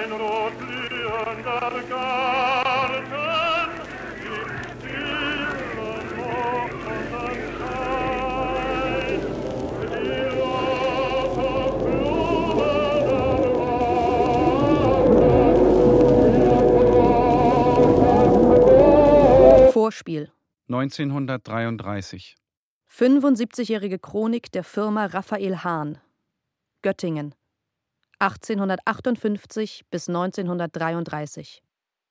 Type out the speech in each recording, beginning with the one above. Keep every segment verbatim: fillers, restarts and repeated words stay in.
ein rot blühender Garten im stillen Morgenschein. Die rote Blume der Vorspiel. neunzehnhundertdreiunddreißig. fünfundsiebzigjährige Chronik der Firma Raphael Hahn. Göttingen. achtzehnhundertachtundfünfzig bis neunzehnhundertdreiunddreißig.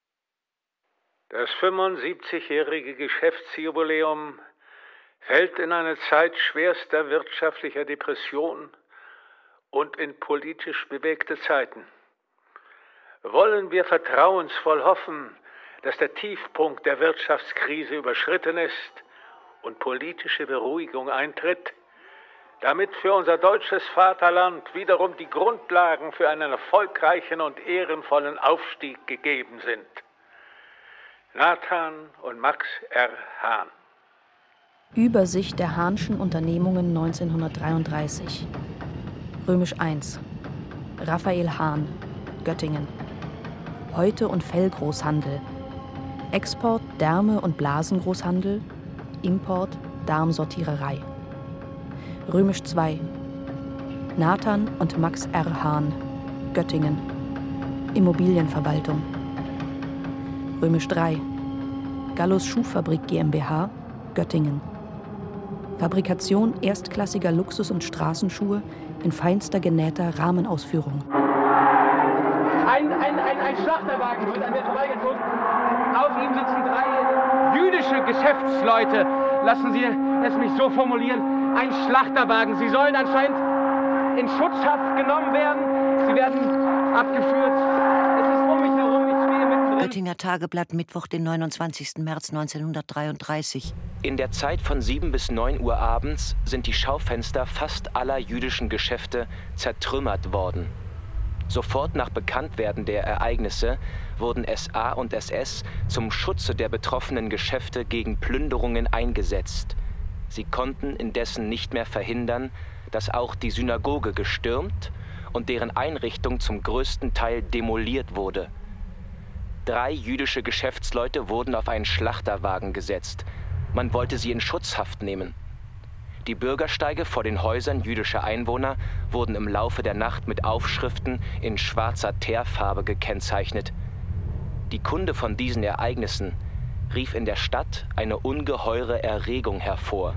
Das fünfundsiebzigjährige Geschäftsjubiläum fällt in eine Zeit schwerster wirtschaftlicher Depression und in politisch bewegte Zeiten. Wollen wir vertrauensvoll hoffen, dass der Tiefpunkt der Wirtschaftskrise überschritten ist und politische Beruhigung eintritt, damit für unser deutsches Vaterland wiederum die Grundlagen für einen erfolgreichen und ehrenvollen Aufstieg gegeben sind. Nathan und Max R. Hahn. Übersicht der Hahnschen Unternehmungen neunzehnhundertdreiunddreißig. Römisch eins. Raphael Hahn, Göttingen. Häute- und Fellgroßhandel. Export Därme- und Blasengroßhandel. Import Darmsortiererei. Römisch zwei. Nathan und Max R. Hahn, Göttingen. Immobilienverwaltung. Römisch drei. Gallus Schuhfabrik GmbH, Göttingen. Fabrikation erstklassiger Luxus- und Straßenschuhe in feinster genähter Rahmenausführung. Ein, ein, ein, ein Schlachterwagen wird an mir vorbeigezogen. Auf ihm sitzen drei jüdische Geschäftsleute. Lassen Sie es mich so formulieren. Ein Schlachterwagen. Sie sollen anscheinend in Schutzhaft genommen werden. Sie werden abgeführt. Es ist um mich herum. Ich stehe mittendrin. Göttinger Tageblatt, Mittwoch, den neunundzwanzigsten März neunzehnhundertdreiunddreißig. In der Zeit von sieben bis neun Uhr abends sind die Schaufenster fast aller jüdischen Geschäfte zertrümmert worden. Sofort nach Bekanntwerden der Ereignisse wurden S A und S S zum Schutze der betroffenen Geschäfte gegen Plünderungen eingesetzt. Sie konnten indessen nicht mehr verhindern, dass auch die Synagoge gestürmt und deren Einrichtung zum größten Teil demoliert wurde. Drei jüdische Geschäftsleute wurden auf einen Schlachterwagen gesetzt. Man wollte sie in Schutzhaft nehmen. Die Bürgersteige vor den Häusern jüdischer Einwohner wurden im Laufe der Nacht mit Aufschriften in schwarzer Teerfarbe gekennzeichnet. Die Kunde von diesen Ereignissen rief in der Stadt eine ungeheure Erregung hervor.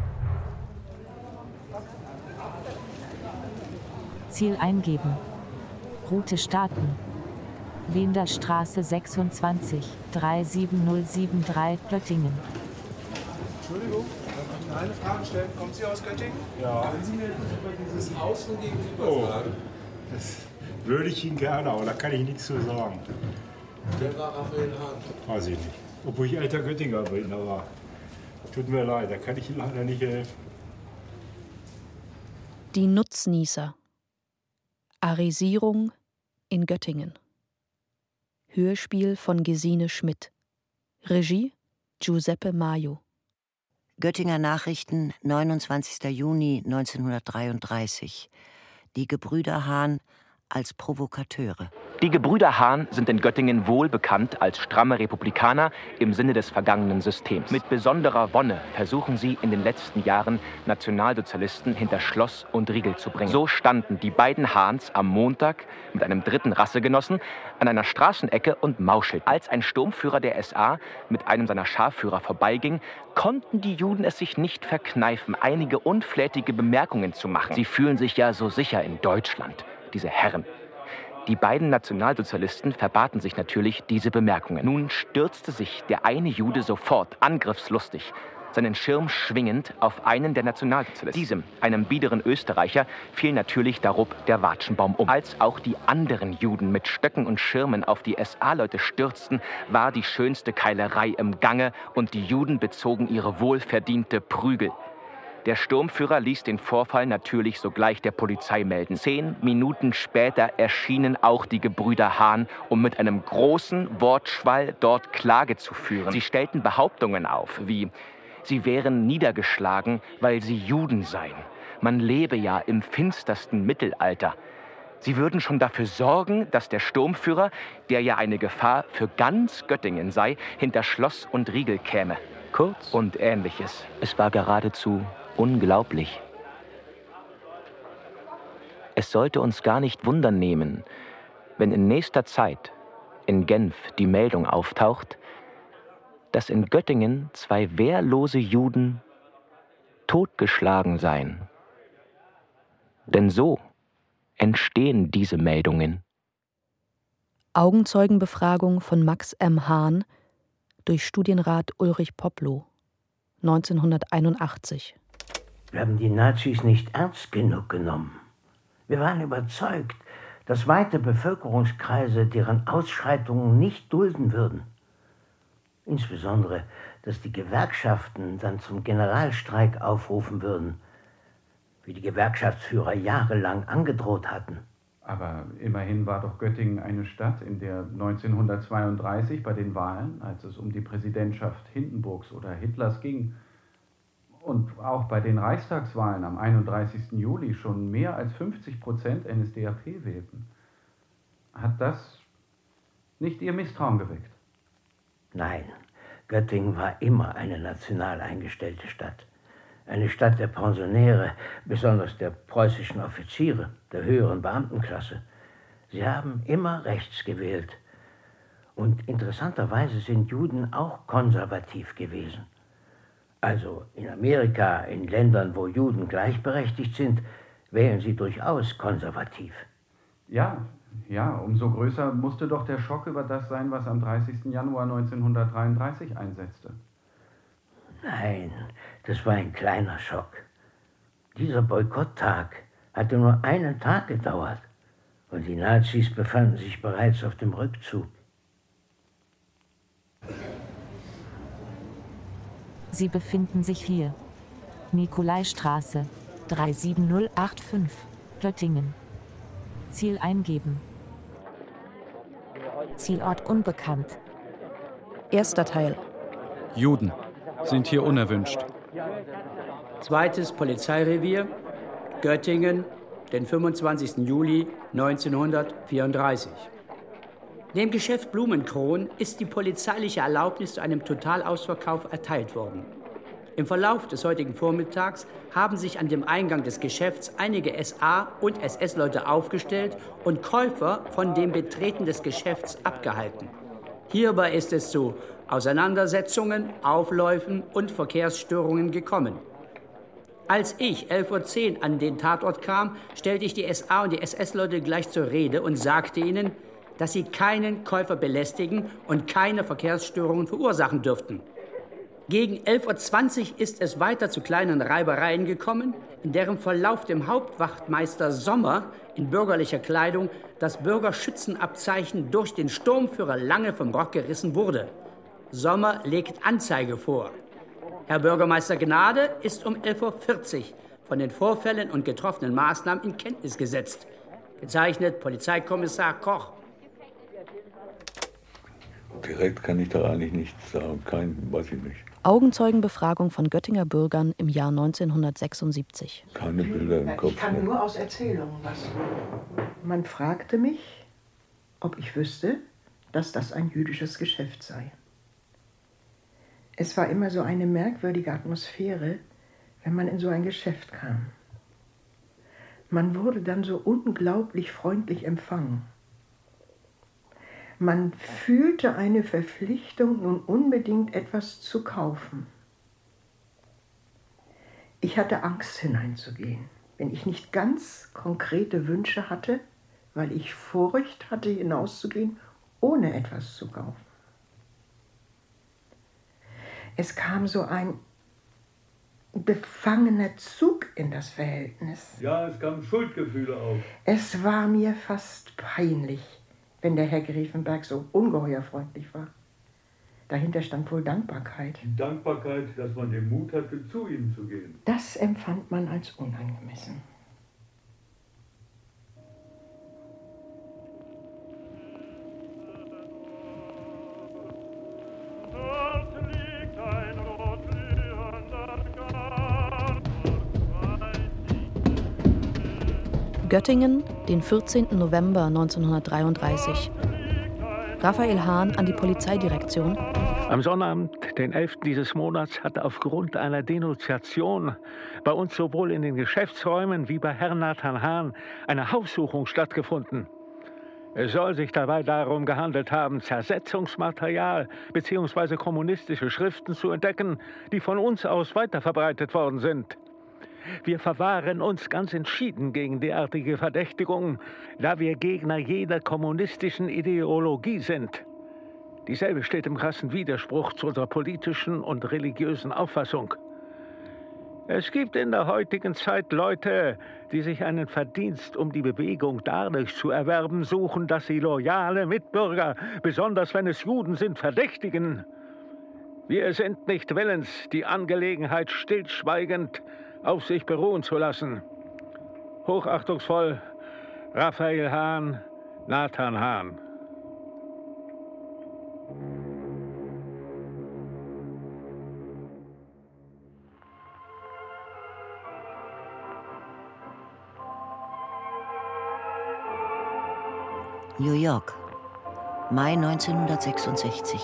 Ziel eingeben. Route starten. Wenderstraße sechsundzwanzig, drei sieben null sieben drei, Göttingen. Entschuldigung, darf ich Ihnen eine Frage stellen? Kommen Sie aus Göttingen? Ja. Können Sie mir über dieses Haus von gegenüber oh, sagen? Das würde ich Ihnen gerne, aber da kann ich nichts zu sagen. Wer war Raphael Hahn? Weiß ich nicht. Obwohl ich alter Göttinger bin, aber tut mir leid, da kann ich Ihnen leider nicht helfen. Die Nutznießer. Arisierung in Göttingen. Hörspiel von Gesine Schmidt. Regie Giuseppe Maio. Göttinger Nachrichten, neunundzwanzigsten Juni neunzehnhundertdreiunddreißig. Die Gebrüder Hahn als Provokateure. Die Gebrüder Hahn sind in Göttingen wohl bekannt als stramme Republikaner im Sinne des vergangenen Systems. Mit besonderer Wonne versuchen sie in den letzten Jahren, Nationalsozialisten hinter Schloss und Riegel zu bringen. So standen die beiden Hahns am Montag mit einem dritten Rassegenossen an einer Straßenecke und mauschelten. Als ein Sturmführer der S A mit einem seiner Scharführer vorbeiging, konnten die Juden es sich nicht verkneifen, einige unflätige Bemerkungen zu machen. Sie fühlen sich ja so sicher in Deutschland, diese Herren. Die beiden Nationalsozialisten verbaten sich natürlich diese Bemerkungen. Nun stürzte sich der eine Jude sofort, angriffslustig, seinen Schirm schwingend, auf einen der Nationalsozialisten. Diesem, einem biederen Österreicher, fiel natürlich darob der Watschenbaum um. Als auch die anderen Juden mit Stöcken und Schirmen auf die S A-Leute stürzten, war die schönste Keilerei im Gange und die Juden bezogen ihre wohlverdiente Prügel. Der Sturmführer ließ den Vorfall natürlich sogleich der Polizei melden. Zehn Minuten später erschienen auch die Gebrüder Hahn, um mit einem großen Wortschwall dort Klage zu führen. Sie stellten Behauptungen auf, wie: Sie wären niedergeschlagen, weil sie Juden seien. Man lebe ja im finstersten Mittelalter. Sie würden schon dafür sorgen, dass der Sturmführer, der ja eine Gefahr für ganz Göttingen sei, hinter Schloss und Riegel käme. Kurz und Ähnliches. Es war geradezu unglaublich. Es sollte uns gar nicht wundern nehmen, wenn in nächster Zeit in Genf die Meldung auftaucht, dass in Göttingen zwei wehrlose Juden totgeschlagen seien. Denn so entstehen diese Meldungen. Augenzeugenbefragung von Max M. Hahn durch Studienrat Ulrich Poplow, neunzehnhunderteinundachtzig. Wir haben die Nazis nicht ernst genug genommen. Wir waren überzeugt, dass weite Bevölkerungskreise deren Ausschreitungen nicht dulden würden. Insbesondere, dass die Gewerkschaften dann zum Generalstreik aufrufen würden, wie die Gewerkschaftsführer jahrelang angedroht hatten. Aber immerhin war doch Göttingen eine Stadt, in der neunzehnhundertzweiunddreißig bei den Wahlen, als es um die Präsidentschaft Hindenburgs oder Hitlers ging, und auch bei den Reichstagswahlen am einunddreißigsten Juli schon mehr als fünfzig Prozent N S D A P wählten. Hat das nicht Ihr Misstrauen geweckt? Nein, Göttingen war immer eine national eingestellte Stadt. Eine Stadt der Pensionäre, besonders der preußischen Offiziere, der höheren Beamtenklasse. Sie haben immer rechts gewählt. Und interessanterweise sind Juden auch konservativ gewesen. Also in Amerika, in Ländern, wo Juden gleichberechtigt sind, wählen sie durchaus konservativ. Ja, ja, umso größer musste doch der Schock über das sein, was am dreißigsten Januar neunzehnhundertdreiunddreißig einsetzte. Nein, das war ein kleiner Schock. Dieser Boykotttag hatte nur einen Tag gedauert und die Nazis befanden sich bereits auf dem Rückzug. Sie befinden sich hier. Nikolaistraße, drei sieben null acht fünf, Göttingen. Ziel eingeben. Zielort unbekannt. Erster Teil. Juden sind hier unerwünscht. Zweites Polizeirevier, Göttingen, den fünfundzwanzigsten Juli neunzehnhundertvierunddreißig. Dem Geschäft Blumenkron ist die polizeiliche Erlaubnis zu einem Totalausverkauf erteilt worden. Im Verlauf des heutigen Vormittags haben sich an dem Eingang des Geschäfts einige S A- und S S-Leute aufgestellt und Käufer von dem Betreten des Geschäfts abgehalten. Hierbei ist es zu Auseinandersetzungen, Aufläufen und Verkehrsstörungen gekommen. Als ich elf Uhr zehn an den Tatort kam, stellte ich die S A- und die S S-Leute gleich zur Rede und sagte ihnen, dass sie keinen Käufer belästigen und keine Verkehrsstörungen verursachen dürften. Gegen elf Uhr zwanzig ist es weiter zu kleinen Reibereien gekommen, in deren Verlauf dem Hauptwachtmeister Sommer in bürgerlicher Kleidung das Bürgerschützenabzeichen durch den Sturmführer Lange vom Rock gerissen wurde. Sommer legt Anzeige vor. Herr Bürgermeister Gnade ist um elf Uhr vierzig von den Vorfällen und getroffenen Maßnahmen in Kenntnis gesetzt. Gezeichnet Polizeikommissar Koch. Direkt kann ich da eigentlich nichts sagen, kein, weiß ich nicht. Augenzeugenbefragung von Göttinger Bürgern im Jahr neunzehnhundertsechsundsiebzig. Keine Bilder im Kopf. Ich kann nur aus Erzählungen was. Man fragte mich, ob ich wüsste, dass das ein jüdisches Geschäft sei. Es war immer so eine merkwürdige Atmosphäre, wenn man in so ein Geschäft kam. Man wurde dann so unglaublich freundlich empfangen. Man fühlte eine Verpflichtung, nun unbedingt etwas zu kaufen. Ich hatte Angst, hineinzugehen, wenn ich nicht ganz konkrete Wünsche hatte, weil ich Furcht hatte, hinauszugehen, ohne etwas zu kaufen. Es kam so ein befangener Zug in das Verhältnis. Ja, es kamen Schuldgefühle auf. Es war mir fast peinlich, wenn der Herr Griefenberg so ungeheuer freundlich war. Dahinter stand wohl Dankbarkeit. Die Dankbarkeit, dass man den Mut hatte, zu ihm zu gehen. Das empfand man als unangemessen. Göttingen, den vierzehnten November neunzehnhundertdreiunddreißig. Raphael Hahn an die Polizeidirektion. Am Sonnabend, den elften dieses Monats, hatte aufgrund einer Denunziation bei uns sowohl in den Geschäftsräumen wie bei Herrn Nathan Hahn eine Haussuchung stattgefunden. Es soll sich dabei darum gehandelt haben, Zersetzungsmaterial bzw. kommunistische Schriften zu entdecken, die von uns aus weiterverbreitet worden sind. Wir verwahren uns ganz entschieden gegen derartige Verdächtigungen, da wir Gegner jeder kommunistischen Ideologie sind. Dieselbe steht im krassen Widerspruch zu unserer politischen und religiösen Auffassung. Es gibt in der heutigen Zeit Leute, die sich einen Verdienst um die Bewegung dadurch zu erwerben suchen, dass sie loyale Mitbürger, besonders wenn es Juden sind, verdächtigen. Wir sind nicht willens, die Angelegenheit stillschweigend auf sich beruhen zu lassen. Hochachtungsvoll, Raphael Hahn, Nathan Hahn. New York, Mai neunzehnhundertsechsundsechzig.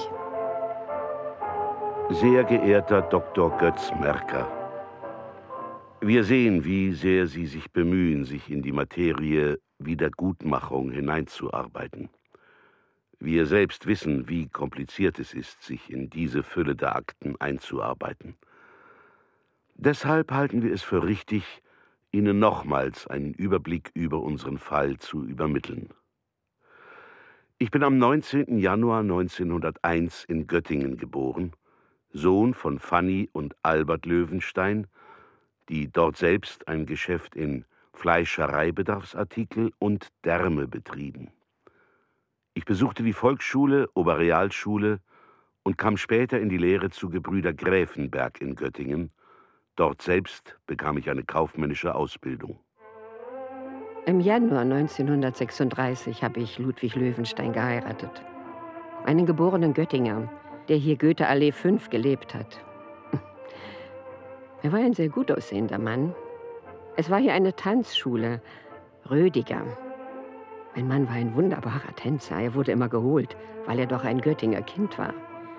Sehr geehrter Doktor Götz Merker, wir sehen, wie sehr Sie sich bemühen, sich in die Materie Wiedergutmachung hineinzuarbeiten. Wir selbst wissen, wie kompliziert es ist, sich in diese Fülle der Akten einzuarbeiten. Deshalb halten wir es für richtig, Ihnen nochmals einen Überblick über unseren Fall zu übermitteln. Ich bin am neunzehnten Januar neunzehnhunderteins in Göttingen geboren, Sohn von Fanny und Albert Löwenstein, die dort selbst ein Geschäft in Fleischereibedarfsartikel und Därme betrieben. Ich besuchte die Volksschule, Oberrealschule und kam später in die Lehre zu Gebrüder Gräfenberg in Göttingen. Dort selbst bekam ich eine kaufmännische Ausbildung. Im Januar neunzehnhundertsechsunddreißig habe ich Ludwig Löwenstein geheiratet. Einen geborenen Göttinger, der hier Goethe-Allee fünf gelebt hat. Er war ein sehr gut aussehender Mann. Es war hier eine Tanzschule, Rödiger. Mein Mann war ein wunderbarer Tänzer. Er wurde immer geholt, weil er doch ein Göttinger Kind war.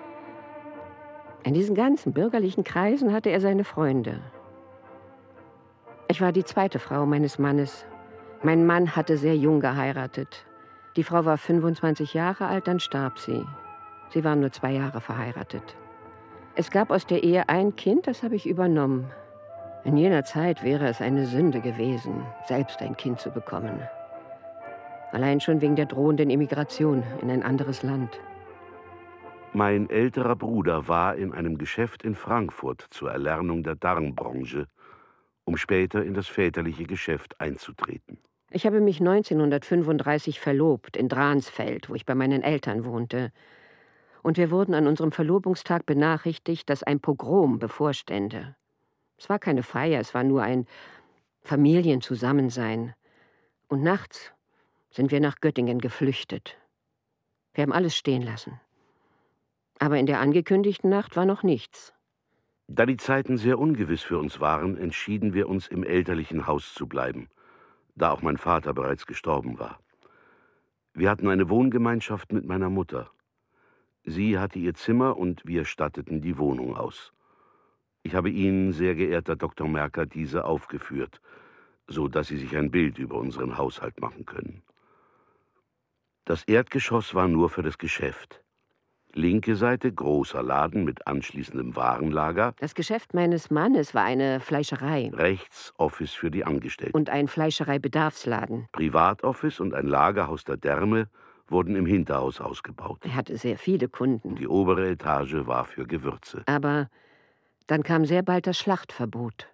In diesen ganzen bürgerlichen Kreisen hatte er seine Freunde. Ich war die zweite Frau meines Mannes. Mein Mann hatte sehr jung geheiratet. Die Frau war fünfundzwanzig Jahre alt, dann starb sie. Sie waren nur zwei Jahre verheiratet. Es gab aus der Ehe ein Kind, das habe ich übernommen. In jener Zeit wäre es eine Sünde gewesen, selbst ein Kind zu bekommen. Allein schon wegen der drohenden Emigration in ein anderes Land. Mein älterer Bruder war in einem Geschäft in Frankfurt zur Erlernung der Darmbranche, um später in das väterliche Geschäft einzutreten. Ich habe mich neunzehnhundertfünfunddreißig verlobt in Dransfeld, wo ich bei meinen Eltern wohnte. Und wir wurden an unserem Verlobungstag benachrichtigt, dass ein Pogrom bevorstände. Es war keine Feier, es war nur ein Familienzusammensein. Und nachts sind wir nach Göttingen geflüchtet. Wir haben alles stehen lassen. Aber in der angekündigten Nacht war noch nichts. Da die Zeiten sehr ungewiss für uns waren, entschieden wir uns, im elterlichen Haus zu bleiben, da auch mein Vater bereits gestorben war. Wir hatten eine Wohngemeinschaft mit meiner Mutter. Sie hatte ihr Zimmer und wir statteten die Wohnung aus. Ich habe Ihnen, sehr geehrter Doktor Merker, diese aufgeführt, so dass Sie sich ein Bild über unseren Haushalt machen können. Das Erdgeschoss war nur für das Geschäft. Linke Seite großer Laden mit anschließendem Warenlager. Das Geschäft meines Mannes war eine Fleischerei. Rechts Office für die Angestellten. Und ein Fleischereibedarfsladen. Privatoffice und ein Lagerhaus der Därme wurden im Hinterhaus ausgebaut. Er hatte sehr viele Kunden. Die obere Etage war für Gewürze. Aber dann kam sehr bald das Schlachtverbot.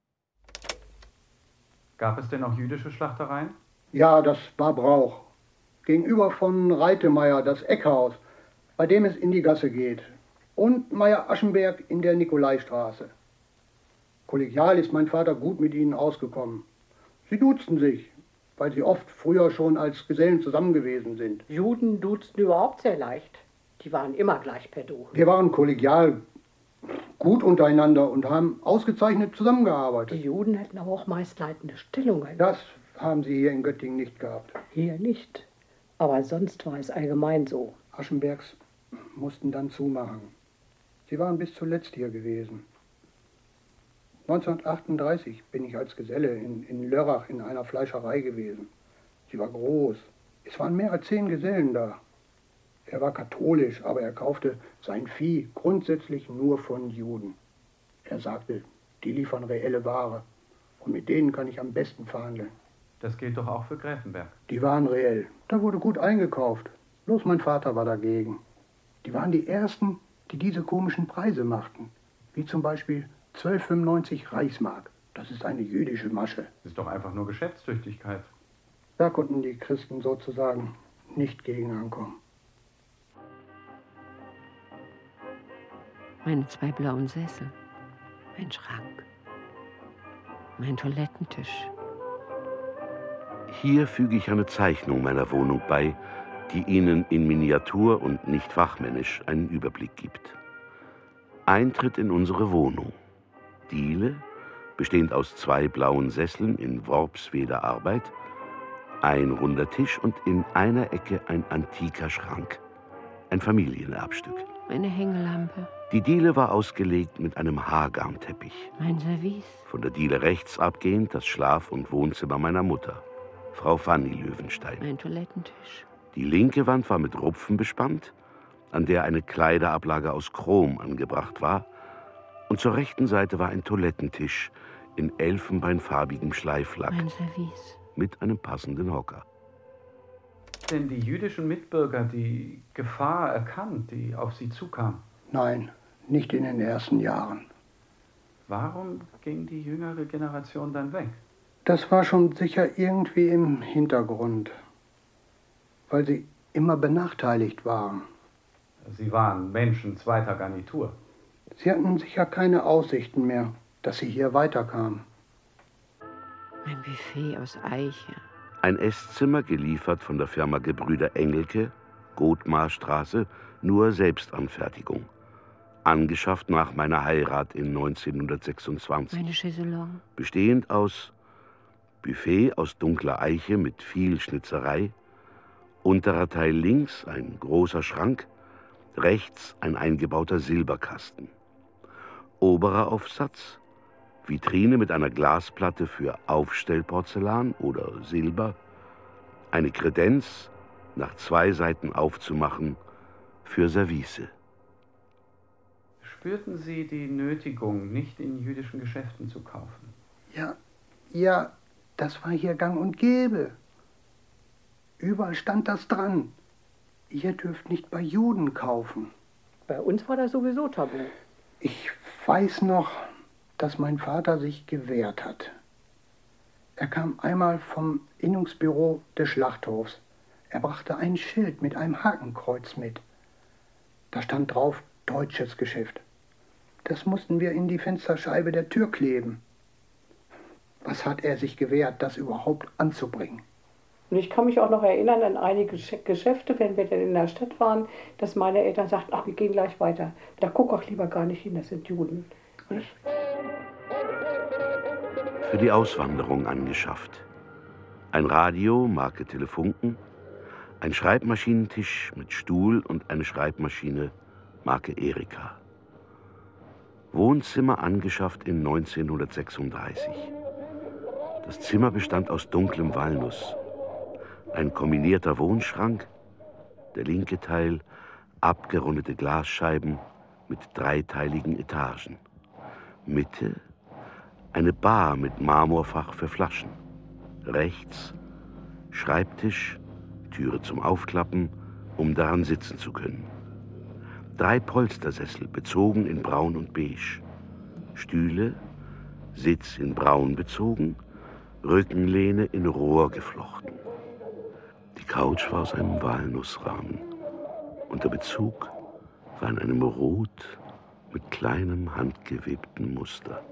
Gab es denn auch jüdische Schlachtereien? Ja, das war Brauch. Gegenüber von Reitemeyer, das Eckhaus, bei dem es in die Gasse geht. Und Meyer-Aschenberg in der Nikolaistraße. Kollegial ist mein Vater gut mit ihnen ausgekommen. Sie duzten sich, weil sie oft früher schon als Gesellen zusammen gewesen sind. Juden duzten überhaupt sehr leicht. Die waren immer gleich per Du. Wir waren kollegial gut untereinander und haben ausgezeichnet zusammengearbeitet. Die Juden hätten aber auch meist leitende Stellungen. Das haben Sie hier in Göttingen nicht gehabt? Hier nicht. Aber sonst war es allgemein so. Aschenbergs mussten dann zumachen. Sie waren bis zuletzt hier gewesen. neunzehnhundertachtunddreißig bin ich als Geselle in, in Lörrach in einer Fleischerei gewesen. Sie war groß. Es waren mehr als zehn Gesellen da. Er war katholisch, aber er kaufte sein Vieh grundsätzlich nur von Juden. Er sagte, die liefern reelle Ware und mit denen kann ich am besten verhandeln. Das gilt doch auch für Gräfenberg. Die waren reell. Da wurde gut eingekauft. Bloß mein Vater war dagegen. Die waren die Ersten, die diese komischen Preise machten. Wie zum Beispiel zwölf Komma fünfundneunzig Reichsmark. Das ist eine jüdische Masche. Das ist doch einfach nur Geschäftstüchtigkeit. Da konnten die Christen sozusagen nicht gegen ankommen. Meine zwei blauen Sessel, mein Schrank, mein Toilettentisch. Hier füge ich eine Zeichnung meiner Wohnung bei, die Ihnen in Miniatur und nicht fachmännisch einen Überblick gibt. Eintritt in unsere Wohnung. Diele, bestehend aus zwei blauen Sesseln in Worpsweder Arbeit, ein runder Tisch und in einer Ecke ein antiker Schrank. Ein Familienerbstück. Meine Hängelampe. Die Diele war ausgelegt mit einem Haargarnteppich. Mein Service. Von der Diele rechts abgehend das Schlaf- und Wohnzimmer meiner Mutter, Frau Fanny Löwenstein. Mein Toilettentisch. Die linke Wand war mit Rupfen bespannt, an der eine Kleiderablage aus Chrom angebracht war, und zur rechten Seite war ein Toilettentisch in elfenbeinfarbigem Schleiflack. Mein Service. Mit einem passenden Hocker. Denn die jüdischen Mitbürger die Gefahr erkannt, die auf sie zukam? Nein, nicht in den ersten Jahren. Warum ging die jüngere Generation dann weg? Das war schon sicher irgendwie im Hintergrund, weil sie immer benachteiligt waren. Sie waren Menschen zweiter Garnitur. Sie hatten sicher keine Aussichten mehr, dass sie hier weiterkamen. Mein Buffet aus Eiche. Ein Esszimmer, geliefert von der Firma Gebrüder Engelke, Gothmarstraße, nur Selbstanfertigung. Angeschafft nach meiner Heirat in neunzehnhundertsechsundzwanzig. Meine Chaiselong. Bestehend aus Buffet aus dunkler Eiche mit viel Schnitzerei, unterer Teil links ein großer Schrank, rechts ein eingebauter Silberkasten. Oberer Aufsatz, Vitrine mit einer Glasplatte für Aufstellporzellan oder Silber, eine Kredenz, nach zwei Seiten aufzumachen, für Service. Spürten Sie die Nötigung, nicht in jüdischen Geschäften zu kaufen? Ja, ja, das war hier gang und gäbe. Überall stand das dran. Ihr dürft nicht bei Juden kaufen. Bei uns war das sowieso tabu. Ich weiß noch, dass mein Vater sich gewehrt hat. Er kam einmal vom Innungsbüro des Schlachthofs. Er brachte ein Schild mit einem Hakenkreuz mit. Da stand drauf, deutsches Geschäft. Das mussten wir in die Fensterscheibe der Tür kleben. Was hat er sich gewehrt, das überhaupt anzubringen? Und ich kann mich auch noch erinnern an einige Geschäfte, wenn wir dann in der Stadt waren, dass meine Eltern sagten, ach, wir gehen gleich weiter. Da guck auch lieber gar nicht hin, das sind Juden. Nicht? Für die Auswanderung angeschafft. Ein Radio, Marke Telefunken, ein Schreibmaschinentisch mit Stuhl und eine Schreibmaschine, Marke Erika. Wohnzimmer angeschafft in neunzehnhundertsechsunddreißig. Das Zimmer bestand aus dunklem Walnuss. Ein kombinierter Wohnschrank, der linke Teil abgerundete Glasscheiben mit dreiteiligen Etagen. Mitte eine Bar mit Marmorfach für Flaschen. Rechts Schreibtisch, Türe zum Aufklappen, um daran sitzen zu können. Drei Polstersessel, bezogen in Braun und Beige. Stühle, Sitz in Braun bezogen, Rückenlehne in Rohr geflochten. Die Couch war aus einem Walnussrahmen und der Bezug war in einem Rot mit kleinem handgewebten Muster.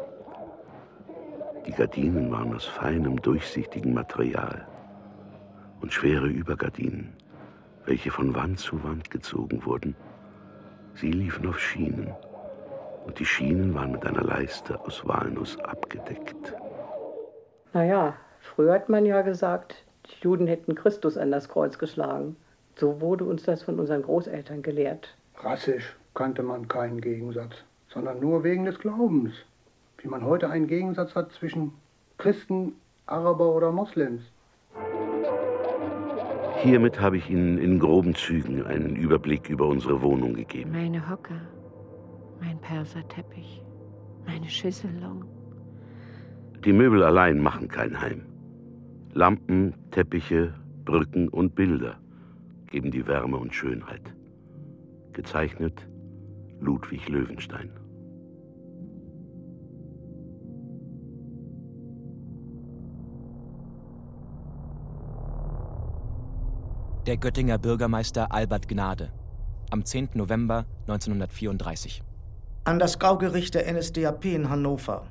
Die Gardinen waren aus feinem, durchsichtigem Material und schwere Übergardinen, welche von Wand zu Wand gezogen wurden. Sie liefen auf Schienen und die Schienen waren mit einer Leiste aus Walnuss abgedeckt. Naja, Früher hat man ja gesagt, die Juden hätten Christus an das Kreuz geschlagen. So wurde uns das von unseren Großeltern gelehrt. Rassisch kannte man keinen Gegensatz, sondern nur wegen des Glaubens. Wie man heute einen Gegensatz hat zwischen Christen, Araber oder Moslems. Hiermit habe ich Ihnen in groben Zügen einen Überblick über unsere Wohnung gegeben. Meine Hocker, mein Perserteppich, meine Schüsselung. Die Möbel allein machen kein Heim. Lampen, Teppiche, Brücken und Bilder geben die Wärme und Schönheit. Gezeichnet Ludwig Löwenstein. Der Göttinger Bürgermeister Albert Gnade, am zehnten November neunzehnhundertvierunddreißig. An das Gaugericht der N S D A P in Hannover.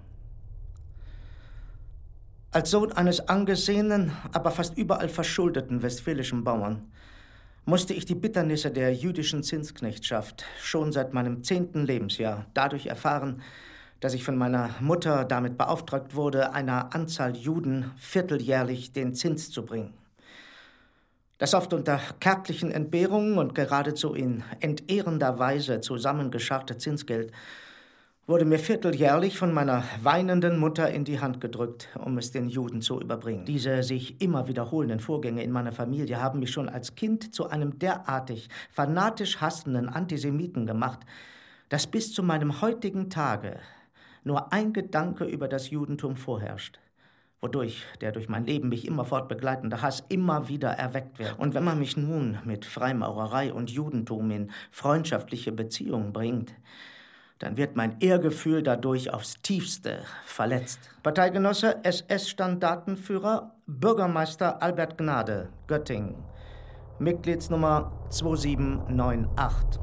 Als Sohn eines angesehenen, aber fast überall verschuldeten westfälischen Bauern musste ich die Bitternisse der jüdischen Zinsknechtschaft schon seit meinem zehnten Lebensjahr dadurch erfahren, dass ich von meiner Mutter damit beauftragt wurde, einer Anzahl Juden vierteljährlich den Zins zu bringen. Das oft unter kärglichen Entbehrungen und geradezu in entehrender Weise zusammengescharrte Zinsgeld wurde mir vierteljährlich von meiner weinenden Mutter in die Hand gedrückt, um es den Juden zu überbringen. Diese sich immer wiederholenden Vorgänge in meiner Familie haben mich schon als Kind zu einem derartig fanatisch hassenden Antisemiten gemacht, dass bis zu meinem heutigen Tage nur ein Gedanke über das Judentum vorherrscht, wodurch der durch mein Leben mich immerfort begleitende Hass immer wieder erweckt wird. Und wenn man mich nun mit Freimaurerei und Judentum in freundschaftliche Beziehungen bringt, dann wird mein Ehrgefühl dadurch aufs Tiefste verletzt. Parteigenosse S S-Standartenführer Bürgermeister Albert Gnade, Göttingen, Mitgliedsnummer zwei sieben neun acht.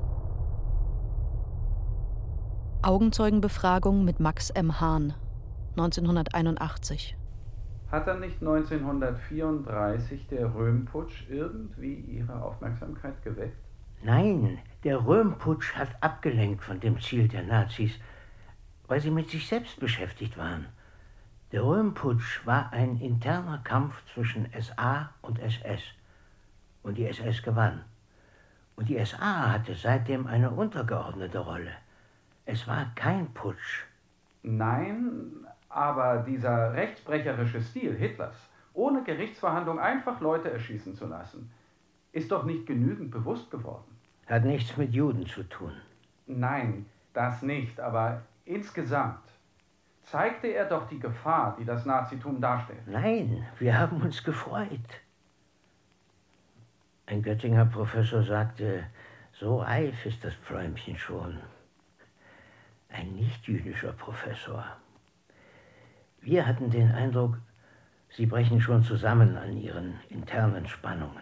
Augenzeugenbefragung mit Max M. Hahn, neunzehnhunderteinundachtzig. Hat dann nicht neunzehnhundertvierunddreißig der Röhm-Putsch irgendwie Ihre Aufmerksamkeit geweckt? Nein, der Röhm-Putsch hat abgelenkt von dem Ziel der Nazis, weil sie mit sich selbst beschäftigt waren. Der Röhm-Putsch war ein interner Kampf zwischen S A und S S. Und die S S gewann. Und die S A hatte seitdem eine untergeordnete Rolle. Es war kein Putsch. Nein, aber dieser rechtsbrecherische Stil Hitlers, ohne Gerichtsverhandlung einfach Leute erschießen zu lassen, ist doch nicht genügend bewusst geworden. Hat nichts mit Juden zu tun. Nein, das nicht, aber insgesamt zeigte er doch die Gefahr, die das Nazitum darstellt. Nein, wir haben uns gefreut. Ein Göttinger Professor sagte, so reif ist das Pfläumchen schon. Ein nicht-jüdischer Professor. Wir hatten den Eindruck, sie brechen schon zusammen an ihren internen Spannungen.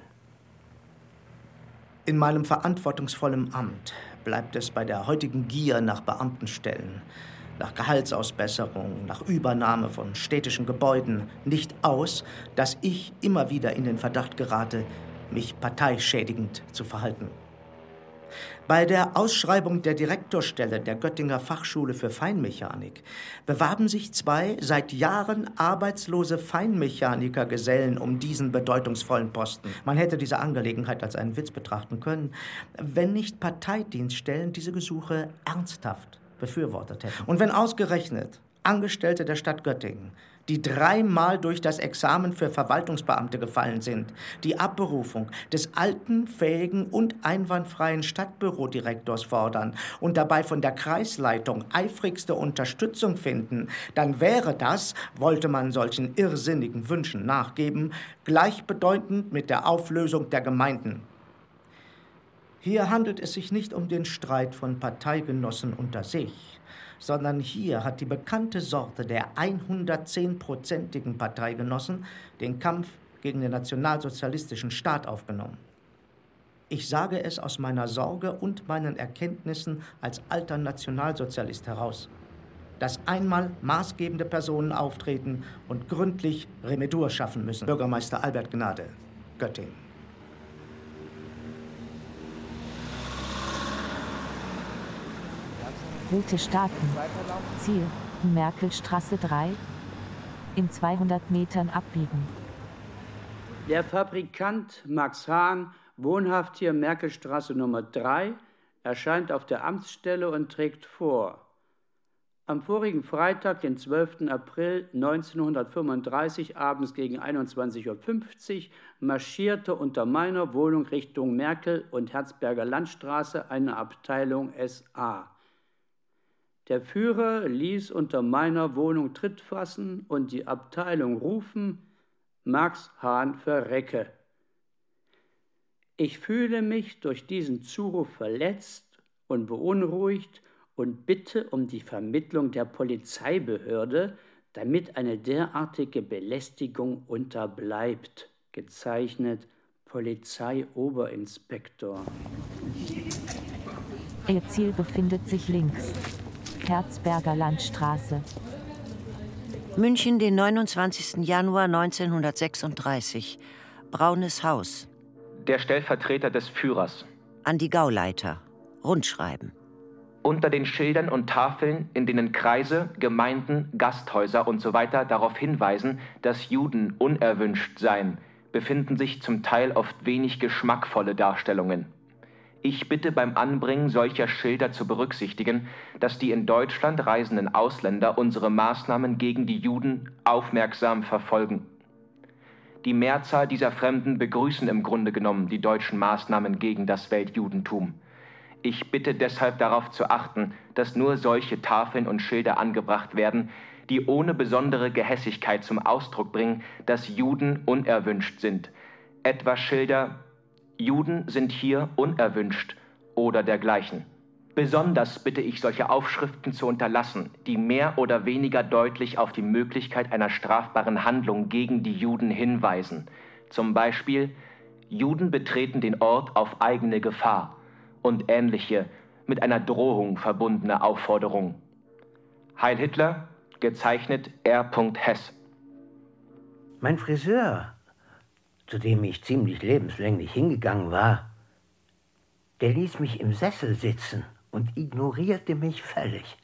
In meinem verantwortungsvollen Amt bleibt es bei der heutigen Gier nach Beamtenstellen, nach Gehaltsausbesserung, nach Übernahme von städtischen Gebäuden nicht aus, dass ich immer wieder in den Verdacht gerate, mich parteischädigend zu verhalten. Bei der Ausschreibung der Direktorstelle der Göttinger Fachschule für Feinmechanik bewarben sich zwei seit Jahren arbeitslose Feinmechanikergesellen um diesen bedeutungsvollen Posten. Man hätte diese Angelegenheit als einen Witz betrachten können, wenn nicht Parteidienststellen diese Gesuche ernsthaft befürwortet hätten. Und wenn ausgerechnet Angestellte der Stadt Göttingen, die dreimal durch das Examen für Verwaltungsbeamte gefallen sind, die Abberufung des alten, fähigen und einwandfreien Stadtbürodirektors fordern und dabei von der Kreisleitung eifrigste Unterstützung finden, dann wäre das, wollte man solchen irrsinnigen Wünschen nachgeben, gleichbedeutend mit der Auflösung der Gemeinden. Hier handelt es sich nicht um den Streit von Parteigenossen unter sich, sondern hier hat die bekannte Sorte der hundertzehnprozentigen Parteigenossen den Kampf gegen den nationalsozialistischen Staat aufgenommen. Ich sage es aus meiner Sorge und meinen Erkenntnissen als alter Nationalsozialist heraus, dass einmal maßgebende Personen auftreten und gründlich Remedur schaffen müssen. Bürgermeister Albert Gnade, Göttingen. Route starten. Ziel, Merkelstraße drei. In zweihundert Metern abbiegen. Der Fabrikant Max Hahn, wohnhaft hier Merkelstraße Nummer drei, erscheint auf der Amtsstelle und trägt vor. Am vorigen Freitag, den zwölften April neunzehnhundertfünfunddreißig, abends gegen einundzwanzig Uhr fünfzig, marschierte unter meiner Wohnung Richtung Merkel- und Herzberger Landstraße eine Abteilung S A. Der Führer ließ unter meiner Wohnung Tritt fassen und die Abteilung rufen: Max Hahn verrecke. Ich fühle mich durch diesen Zuruf verletzt und beunruhigt und bitte um die Vermittlung der Polizeibehörde, damit eine derartige Belästigung unterbleibt. Gezeichnet Polizeioberinspektor. Ihr Ziel befindet sich links. Herzberger Landstraße. München, den neunundzwanzigsten Januar neunzehnhundertsechsunddreißig. Braunes Haus. Der Stellvertreter des Führers. An die Gauleiter. Rundschreiben. Unter den Schildern und Tafeln, in denen Kreise, Gemeinden, Gasthäuser usw. darauf hinweisen, dass Juden unerwünscht seien, befinden sich zum Teil oft wenig geschmackvolle Darstellungen. Ich bitte beim Anbringen solcher Schilder zu berücksichtigen, dass die in Deutschland reisenden Ausländer unsere Maßnahmen gegen die Juden aufmerksam verfolgen. Die Mehrzahl dieser Fremden begrüßen im Grunde genommen die deutschen Maßnahmen gegen das Weltjudentum. Ich bitte deshalb darauf zu achten, dass nur solche Tafeln und Schilder angebracht werden, die ohne besondere Gehässigkeit zum Ausdruck bringen, dass Juden unerwünscht sind. Etwa Schilder: Juden sind hier unerwünscht oder dergleichen. Besonders bitte ich, solche Aufschriften zu unterlassen, die mehr oder weniger deutlich auf die Möglichkeit einer strafbaren Handlung gegen die Juden hinweisen. Zum Beispiel: Juden betreten den Ort auf eigene Gefahr und ähnliche mit einer Drohung verbundene Aufforderungen. Heil Hitler, gezeichnet R. Hess. Mein Friseur, zu dem ich ziemlich lebenslänglich hingegangen war, der ließ mich im Sessel sitzen und ignorierte mich völlig.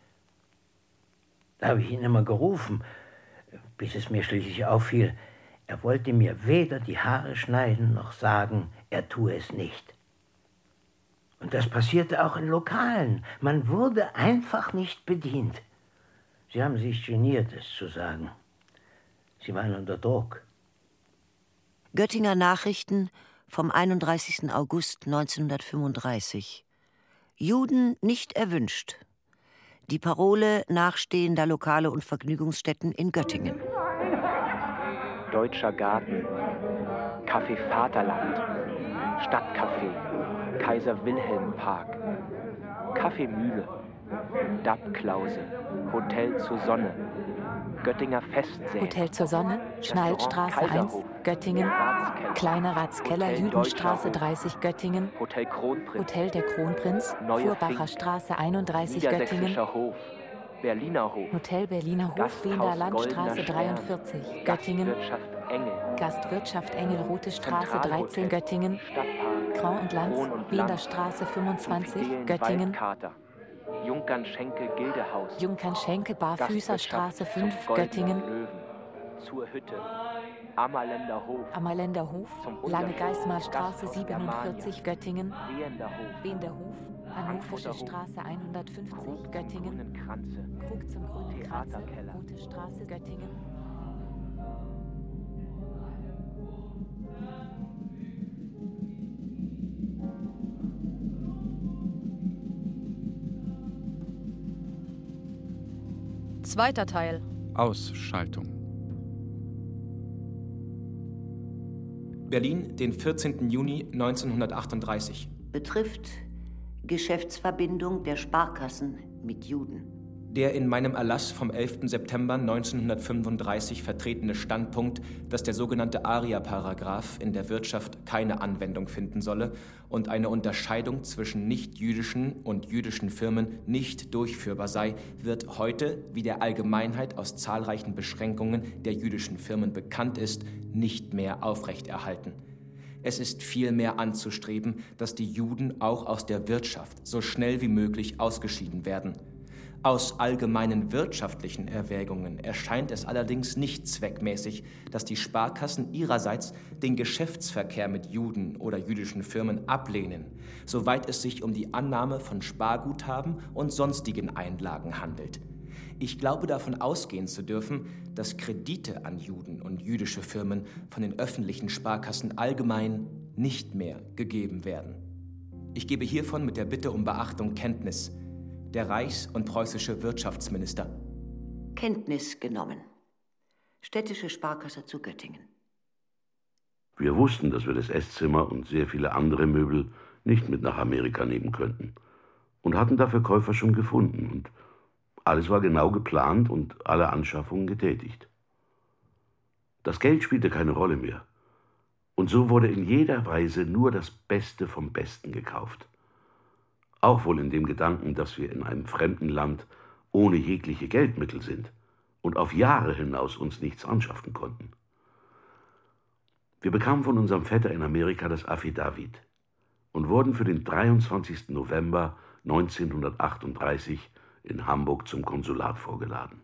Da habe ich ihn immer gerufen, bis es mir schließlich auffiel, er wollte mir weder die Haare schneiden noch sagen, er tue es nicht. Und das passierte auch in Lokalen. Man wurde einfach nicht bedient. Sie haben sich geniert, es zu sagen. Sie waren unter Druck. Göttinger Nachrichten vom einunddreißigsten August neunzehnhundertfünfunddreißig. Juden nicht erwünscht. Die Parole nachstehender Lokale und Vergnügungsstätten in Göttingen. Deutscher Garten, Café Vaterland, Stadtcafé, Kaiser Wilhelm Park, Café Mühle, Dapp-Klause, Hotel zur Sonne, Göttinger Festsee, Hotel zur Sonne, Schneidstraße eins, Göttingen, Kleiner Ratskeller, Jüdenstraße dreißig, Göttingen, Hotel Kronprinz, Hotel der Kronprinz, Furbacher Straße einunddreißig, Göttingen, Hof, Berliner Hof, Hotel Berliner Hof, Wiener Landstraße dreiundvierzig, Göttingen, Gastwirtschaft Engel, Gastwirtschaft Engel, Rote Straße dreizehn, Göttingen, Grand und Lanz, Wiener Straße fünfundzwanzig, Göttingen, Junkern-Schenke Gildehaus, Junkern-Schenke Barfüßerstraße fünf, Göttingen, Löwen, zur Hütte, Ammerländer Hof, Ammerländer Hof, Lange Geismarstraße siebenundvierzig, Göttingen, Wehender Hof, Hannoversche Straße hundertfünfzig, Göttingen, Krug zum Grünen Kranze, Rote Straße, Göttingen. Zweiter Teil. Ausschaltung. Berlin, den vierzehnten Juni neunzehnhundertachtunddreißig. Betrifft Geschäftsverbindung der Sparkassen mit Juden. Der in meinem Erlass vom elften September neunzehnhundertfünfunddreißig vertretene Standpunkt, dass der sogenannte Aria-Paragraph in der Wirtschaft keine Anwendung finden solle und eine Unterscheidung zwischen nichtjüdischen und jüdischen Firmen nicht durchführbar sei, wird heute, wie der Allgemeinheit aus zahlreichen Beschränkungen der jüdischen Firmen bekannt ist, nicht mehr aufrechterhalten. Es ist vielmehr anzustreben, dass die Juden auch aus der Wirtschaft so schnell wie möglich ausgeschieden werden. Aus allgemeinen wirtschaftlichen Erwägungen erscheint es allerdings nicht zweckmäßig, dass die Sparkassen ihrerseits den Geschäftsverkehr mit Juden oder jüdischen Firmen ablehnen, soweit es sich um die Annahme von Sparguthaben und sonstigen Einlagen handelt. Ich glaube, davon ausgehen zu dürfen, dass Kredite an Juden und jüdische Firmen von den öffentlichen Sparkassen allgemein nicht mehr gegeben werden. Ich gebe hiervon mit der Bitte um Beachtung Kenntnis. Der Reichs- und preußische Wirtschaftsminister. Kenntnis genommen. Städtische Sparkasse zu Göttingen. Wir wussten, dass wir das Esszimmer und sehr viele andere Möbel nicht mit nach Amerika nehmen könnten und hatten dafür Käufer schon gefunden und alles war genau geplant und alle Anschaffungen getätigt. Das Geld spielte keine Rolle mehr und so wurde in jeder Weise nur das Beste vom Besten gekauft. Auch wohl in dem Gedanken, dass wir in einem fremden Land ohne jegliche Geldmittel sind und auf Jahre hinaus uns nichts anschaffen konnten. Wir bekamen von unserem Vetter in Amerika das Affidavit und wurden für den dreiundzwanzigsten November neunzehnhundertachtunddreißig in Hamburg zum Konsulat vorgeladen.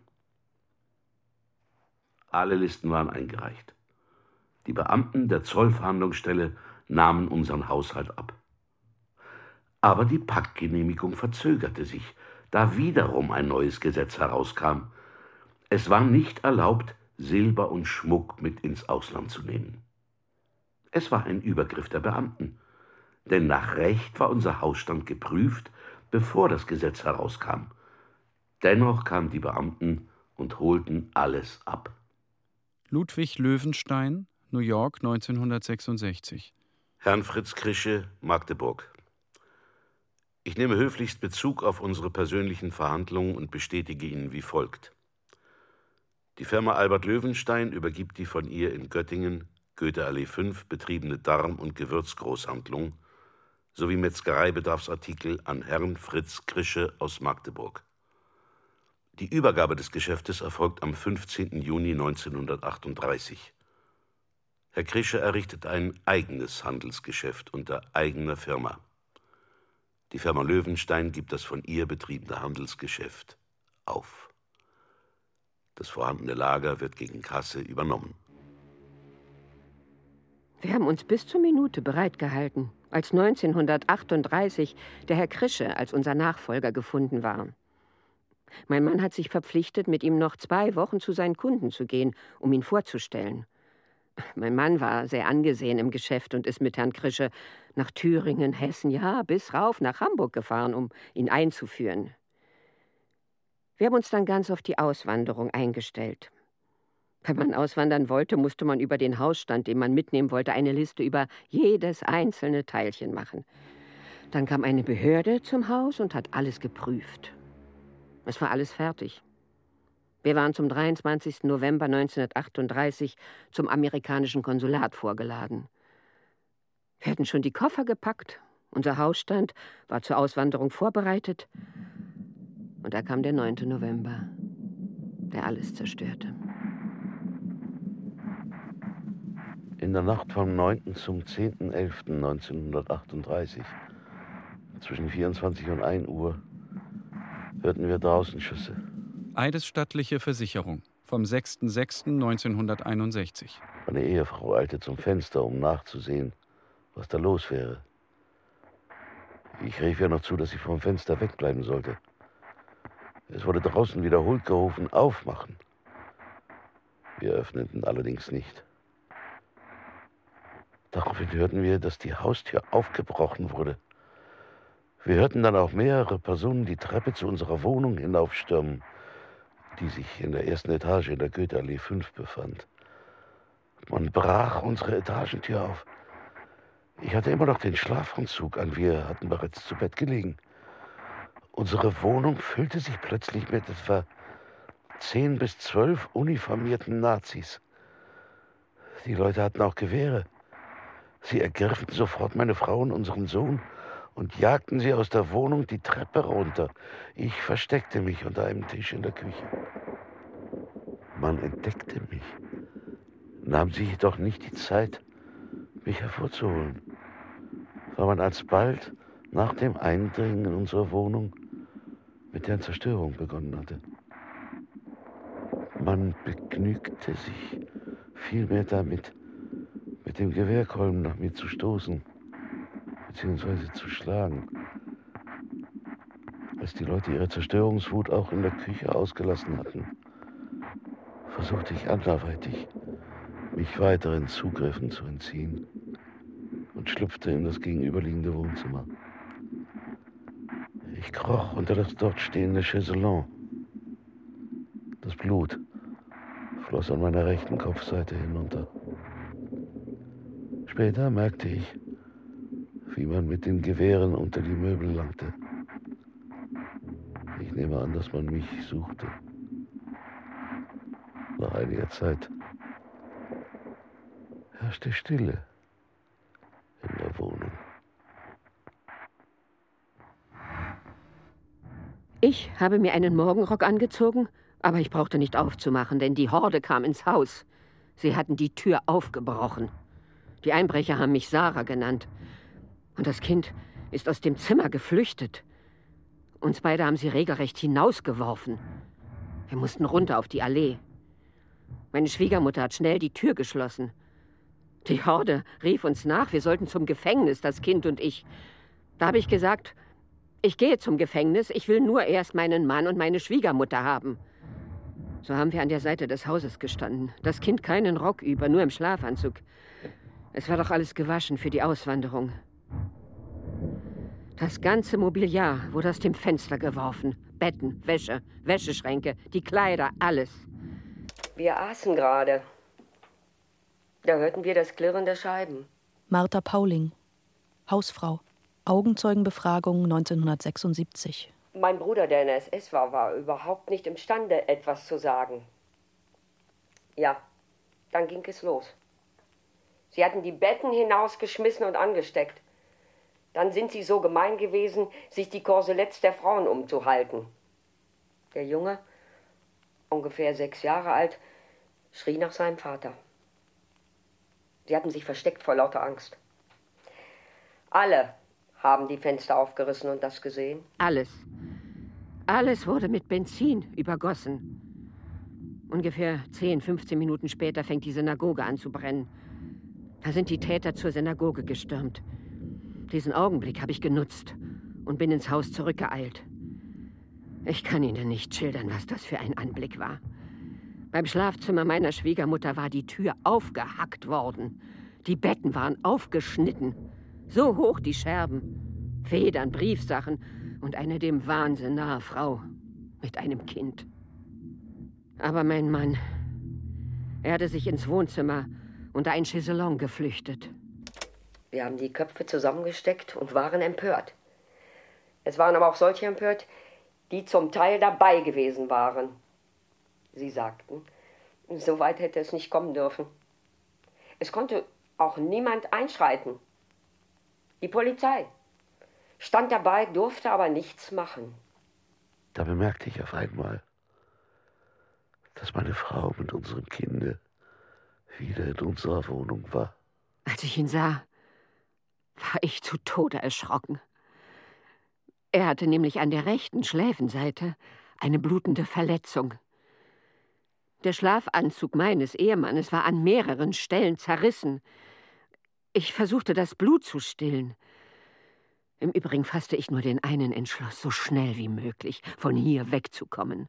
Alle Listen waren eingereicht. Die Beamten der Zollverhandlungsstelle nahmen unseren Haushalt ab. Aber die Packgenehmigung verzögerte sich, da wiederum ein neues Gesetz herauskam. Es war nicht erlaubt, Silber und Schmuck mit ins Ausland zu nehmen. Es war ein Übergriff der Beamten, denn nach Recht war unser Hausstand geprüft, bevor das Gesetz herauskam. Dennoch kamen die Beamten und holten alles ab. Ludwig Löwenstein, New York, neunzehnhundertsechsundsechzig. Herrn Fritz Krische, Magdeburg. Ich nehme höflichst Bezug auf unsere persönlichen Verhandlungen und bestätige Ihnen wie folgt. Die Firma Albert Löwenstein übergibt die von ihr in Göttingen, Goetheallee fünf, betriebene Darm- und Gewürzgroßhandlung sowie Metzgereibedarfsartikel an Herrn Fritz Krische aus Magdeburg. Die Übergabe des Geschäftes erfolgt am fünfzehnten Juni neunzehnhundertachtunddreißig. Herr Krische errichtet ein eigenes Handelsgeschäft unter eigener Firma. Die Firma Löwenstein gibt das von ihr betriebene Handelsgeschäft auf. Das vorhandene Lager wird gegen Kasse übernommen. Wir haben uns bis zur Minute bereit gehalten, als neunzehnhundertachtunddreißig der Herr Krische als unser Nachfolger gefunden war. Mein Mann hat sich verpflichtet, mit ihm noch zwei Wochen zu seinen Kunden zu gehen, um ihn vorzustellen. Mein Mann war sehr angesehen im Geschäft und ist mit Herrn Krische nach Thüringen, Hessen, ja, bis rauf nach Hamburg gefahren, um ihn einzuführen. Wir haben uns dann ganz auf die Auswanderung eingestellt. Wenn man auswandern wollte, musste man über den Hausstand, den man mitnehmen wollte, eine Liste über jedes einzelne Teilchen machen. Dann kam eine Behörde zum Haus und hat alles geprüft. Es war alles fertig. Wir waren zum dreiundzwanzigsten November neunzehnhundertachtunddreißig zum amerikanischen Konsulat vorgeladen. Wir hatten schon die Koffer gepackt. Unser Hausstand war zur Auswanderung vorbereitet. Und da kam der neunte November, der alles zerstörte. In der Nacht vom neunten zum zehnten elften neunzehnhundertachtunddreißig, zwischen vierundzwanzig und ein Uhr, hörten wir draußen Schüsse. Eidesstattliche Versicherung vom sechsten sechsten neunzehnhunderteinundsechzig. Meine Ehefrau eilte zum Fenster, um nachzusehen, was da los wäre. Ich rief ihr noch zu, dass sie vom Fenster wegbleiben sollte. Es wurde draußen wiederholt gerufen, aufmachen. Wir öffneten allerdings nicht. Daraufhin hörten wir, dass die Haustür aufgebrochen wurde. Wir hörten dann auch mehrere Personen die Treppe zu unserer Wohnung hinaufstürmen, die sich in der ersten Etage in der Goetheallee fünf befand. Man brach unsere Etagentür auf. Ich hatte immer noch den Schlafanzug an, wir hatten bereits zu Bett gelegen. Unsere Wohnung füllte sich plötzlich mit etwa zehn bis zwölf uniformierten Nazis. Die Leute hatten auch Gewehre. Sie ergriffen sofort meine Frau und unseren Sohn und jagten sie aus der Wohnung die Treppe runter. Ich versteckte mich unter einem Tisch in der Küche. Man entdeckte mich, nahm sich jedoch nicht die Zeit, mich hervorzuholen, weil man alsbald nach dem Eindringen in unsere Wohnung mit deren Zerstörung begonnen hatte. Man begnügte sich vielmehr damit, mit dem Gewehrkolben nach mir zu stoßen, beziehungsweise zu schlagen. Als die Leute ihre Zerstörungswut auch in der Küche ausgelassen hatten, versuchte ich anderweitig, mich weiteren Zugriffen zu entziehen und schlüpfte in das gegenüberliegende Wohnzimmer. Ich kroch unter das dort stehende Chaiselon. Das Blut floss an meiner rechten Kopfseite hinunter. Später merkte ich, wie man mit den Gewehren unter die Möbel langte. Ich nehme an, dass man mich suchte. Nach einiger Zeit herrschte Stille in der Wohnung. Ich habe mir einen Morgenrock angezogen, aber ich brauchte nicht aufzumachen, denn die Horde kam ins Haus. Sie hatten die Tür aufgebrochen. Die Einbrecher haben mich Sarah genannt. Und das Kind ist aus dem Zimmer geflüchtet. Uns beide haben sie regelrecht hinausgeworfen. Wir mussten runter auf die Allee. Meine Schwiegermutter hat schnell die Tür geschlossen. Die Horde rief uns nach, wir sollten zum Gefängnis, das Kind und ich. Da habe ich gesagt, ich gehe zum Gefängnis, ich will nur erst meinen Mann und meine Schwiegermutter haben. So haben wir an der Seite des Hauses gestanden. Das Kind keinen Rock über, nur im Schlafanzug. Es war doch alles gewaschen für die Auswanderung. Das ganze Mobiliar wurde aus dem Fenster geworfen. Betten, Wäsche, Wäscheschränke, die Kleider, alles. Wir aßen gerade. Da hörten wir das Klirren der Scheiben. Martha Pauling, Hausfrau, Augenzeugenbefragung neunzehnhundertsechsundsiebzig. Mein Bruder, der in der S S war, war überhaupt nicht imstande, etwas zu sagen. Ja, dann ging es los. Sie hatten die Betten hinausgeschmissen und angesteckt. Dann sind sie so gemein gewesen, sich die Korseletts der Frauen umzuhalten. Der Junge, ungefähr sechs Jahre alt, schrie nach seinem Vater. Sie hatten sich versteckt vor lauter Angst. Alle haben die Fenster aufgerissen und das gesehen. Alles. Alles wurde mit Benzin übergossen. Ungefähr zehn, fünfzehn Minuten später fängt die Synagoge an zu brennen. Da sind die Täter zur Synagoge gestürmt. Diesen Augenblick habe ich genutzt und bin ins Haus zurückgeeilt. Ich kann Ihnen nicht schildern, was das für ein Anblick war. Beim Schlafzimmer meiner Schwiegermutter war die Tür aufgehackt worden. Die Betten waren aufgeschnitten. So hoch die Scherben. Federn, Briefsachen und eine dem Wahnsinn nahe Frau mit einem Kind. Aber mein Mann, er hatte sich ins Wohnzimmer unter ein Chaiselon geflüchtet. Wir haben die Köpfe zusammengesteckt und waren empört. Es waren aber auch solche empört, die zum Teil dabei gewesen waren. Sie sagten, so weit hätte es nicht kommen dürfen. Es konnte auch niemand einschreiten. Die Polizei stand dabei, durfte aber nichts machen. Da bemerkte ich auf einmal, dass meine Frau mit unserem Kinde wieder in unserer Wohnung war. Als ich ihn sah, war ich zu Tode erschrocken. Er hatte nämlich an der rechten Schläfenseite eine blutende Verletzung. Der Schlafanzug meines Ehemannes war an mehreren Stellen zerrissen. Ich versuchte, das Blut zu stillen. Im Übrigen fasste ich nur den einen Entschluss, so schnell wie möglich von hier wegzukommen.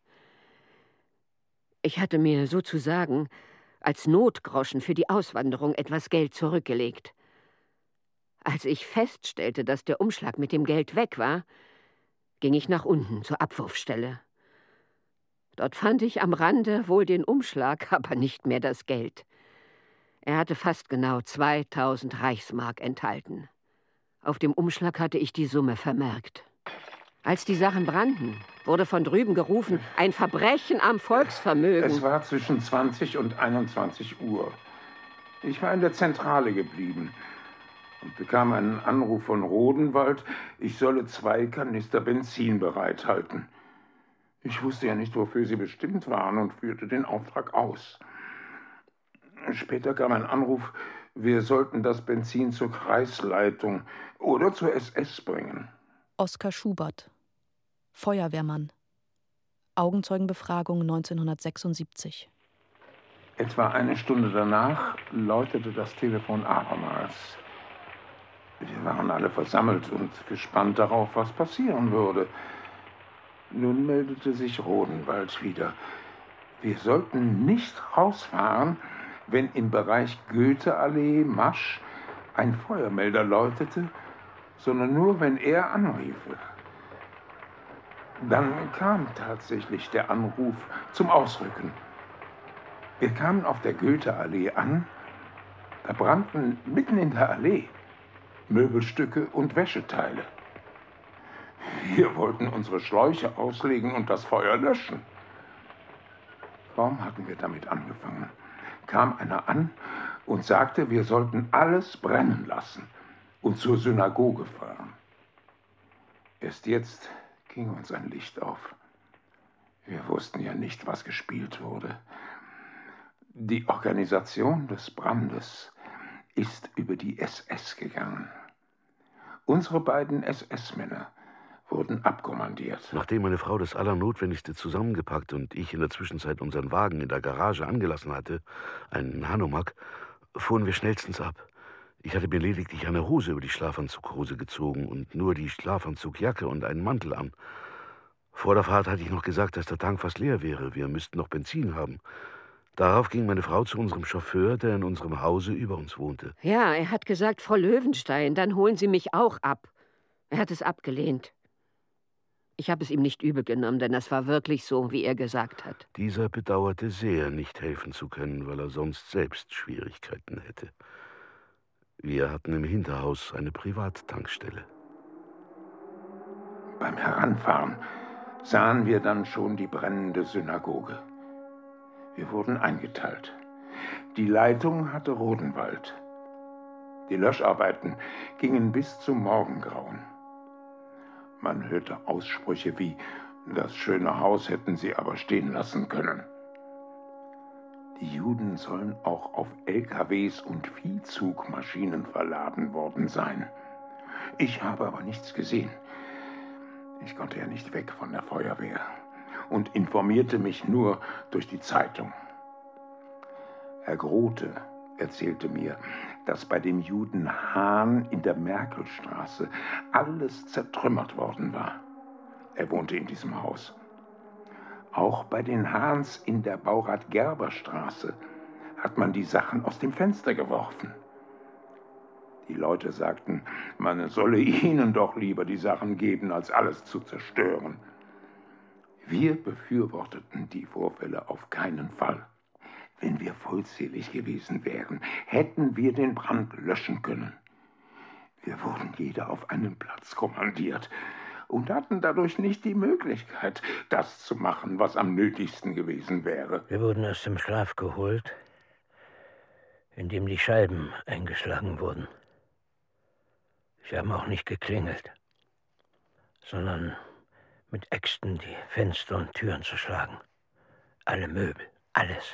Ich hatte mir sozusagen als Notgroschen für die Auswanderung etwas Geld zurückgelegt. Als ich feststellte, dass der Umschlag mit dem Geld weg war, ging ich nach unten zur Abwurfstelle. Dort fand ich am Rande wohl den Umschlag, aber nicht mehr das Geld. Er hatte fast genau zweitausend Reichsmark enthalten. Auf dem Umschlag hatte ich die Summe vermerkt. Als die Sachen brannten, wurde von drüben gerufen, ein Verbrechen am Volksvermögen. Es war zwischen zwanzig und einundzwanzig Uhr. Ich war in der Zentrale geblieben und bekam einen Anruf von Rodenwald, ich solle zwei Kanister Benzin bereithalten. Ich wusste ja nicht, wofür sie bestimmt waren und führte den Auftrag aus. Später kam ein Anruf, wir sollten das Benzin zur Kreisleitung oder zur S S bringen. Oskar Schubert, Feuerwehrmann, Augenzeugenbefragung neunzehnhundertsechsundsiebzig. Etwa eine Stunde danach läutete das Telefon abermals. Wir waren alle versammelt und gespannt darauf, was passieren würde. Nun meldete sich Rodenwald wieder. Wir sollten nicht rausfahren, wenn im Bereich Goetheallee, Masch, ein Feuermelder läutete, sondern nur, wenn er anriefe. Dann kam tatsächlich der Anruf zum Ausrücken. Wir kamen auf der Goetheallee an. Da brannten mitten in der Allee Möbelstücke und Wäscheteile. Wir wollten unsere Schläuche auslegen und das Feuer löschen. Kaum hatten wir damit angefangen, kam einer an und sagte, wir sollten alles brennen lassen und zur Synagoge fahren. Erst jetzt ging uns ein Licht auf. Wir wussten ja nicht, was gespielt wurde. Die Organisation des Brandes ist über die S S gegangen. Unsere beiden S S-Männer wurden abkommandiert. Nachdem meine Frau das Allernotwendigste zusammengepackt und ich in der Zwischenzeit unseren Wagen in der Garage angelassen hatte, einen Hanomag, fuhren wir schnellstens ab. Ich hatte mir lediglich eine Hose über die Schlafanzughose gezogen und nur die Schlafanzugjacke und einen Mantel an. Vor der Fahrt hatte ich noch gesagt, dass der Tank fast leer wäre. Wir müssten noch Benzin haben. Darauf ging meine Frau zu unserem Chauffeur, der in unserem Hause über uns wohnte. Ja, er hat gesagt, Frau Löwenstein, dann holen Sie mich auch ab. Er hat es abgelehnt. Ich habe es ihm nicht übel genommen, denn das war wirklich so, wie er gesagt hat. Dieser bedauerte sehr, nicht helfen zu können, weil er sonst selbst Schwierigkeiten hätte. Wir hatten im Hinterhaus eine Privattankstelle. Beim Heranfahren sahen wir dann schon die brennende Synagoge. Wir wurden eingeteilt. Die Leitung hatte Rodenwald. Die Löscharbeiten gingen bis zum Morgengrauen. Man hörte Aussprüche wie, das schöne Haus hätten sie aber stehen lassen können. Die Juden sollen auch auf L K Ws und Viehzugmaschinen verladen worden sein. Ich habe aber nichts gesehen. Ich konnte ja nicht weg von der Feuerwehr und informierte mich nur durch die Zeitung. Herr Grote erzählte mir, dass bei dem Juden Hahn in der Merkelstraße alles zertrümmert worden war. Er wohnte in diesem Haus. Auch bei den Hahns in der Baurat-Gerber-Straße hat man die Sachen aus dem Fenster geworfen. Die Leute sagten, man solle ihnen doch lieber die Sachen geben, als alles zu zerstören. Wir befürworteten die Vorfälle auf keinen Fall. Wenn wir vollzählig gewesen wären, hätten wir den Brand löschen können. Wir wurden jeder auf einen Platz kommandiert und hatten dadurch nicht die Möglichkeit, das zu machen, was am nötigsten gewesen wäre. Wir wurden aus dem Schlaf geholt, in dem die Scheiben eingeschlagen wurden. Sie haben auch nicht geklingelt, sondern mit Äxten die Fenster und Türen zu schlagen. Alle Möbel, alles.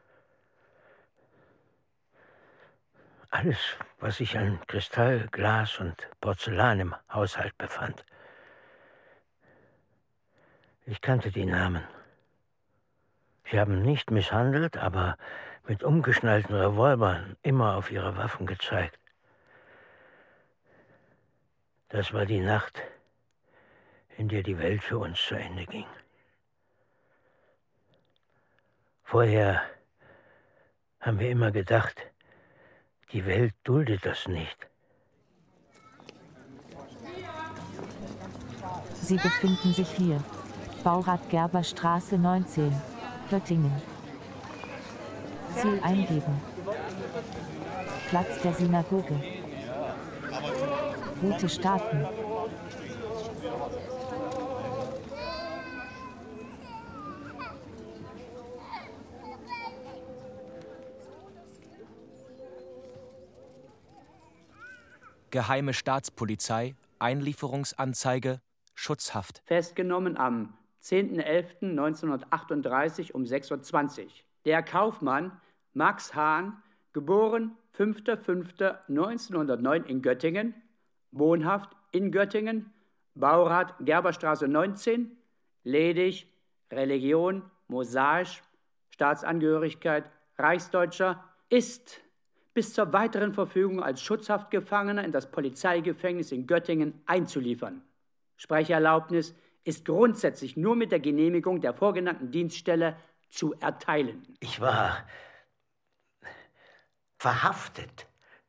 Alles, was sich an Kristall, Glas und Porzellan im Haushalt befand. Ich kannte die Namen. Sie haben nicht misshandelt, aber mit umgeschnallten Revolvern immer auf ihre Waffen gezeigt. Das war die Nacht, in der die Welt für uns zu Ende ging. Vorher haben wir immer gedacht, die Welt duldet das nicht. Sie befinden sich hier. Baurat-Gerber-Straße neunzehn, Göttingen. Ziel eingeben. Platz der Synagoge. Route starten. Geheime Staatspolizei, Einlieferungsanzeige, Schutzhaft. Festgenommen am zehnten elften neunzehnhundertachtunddreißig um sechs Uhr zwanzig. Der Kaufmann Max Hahn, geboren fünfter fünfter neunzehnhundertneun in Göttingen, wohnhaft in Göttingen, Baurat Gerberstraße neunzehn, ledig, Religion, Mosaisch, Staatsangehörigkeit, Reichsdeutscher, ist bis zur weiteren Verfügung als Schutzhaftgefangener in das Polizeigefängnis in Göttingen einzuliefern. Sprecherlaubnis ist grundsätzlich nur mit der Genehmigung der vorgenannten Dienststelle zu erteilen. Ich war verhaftet.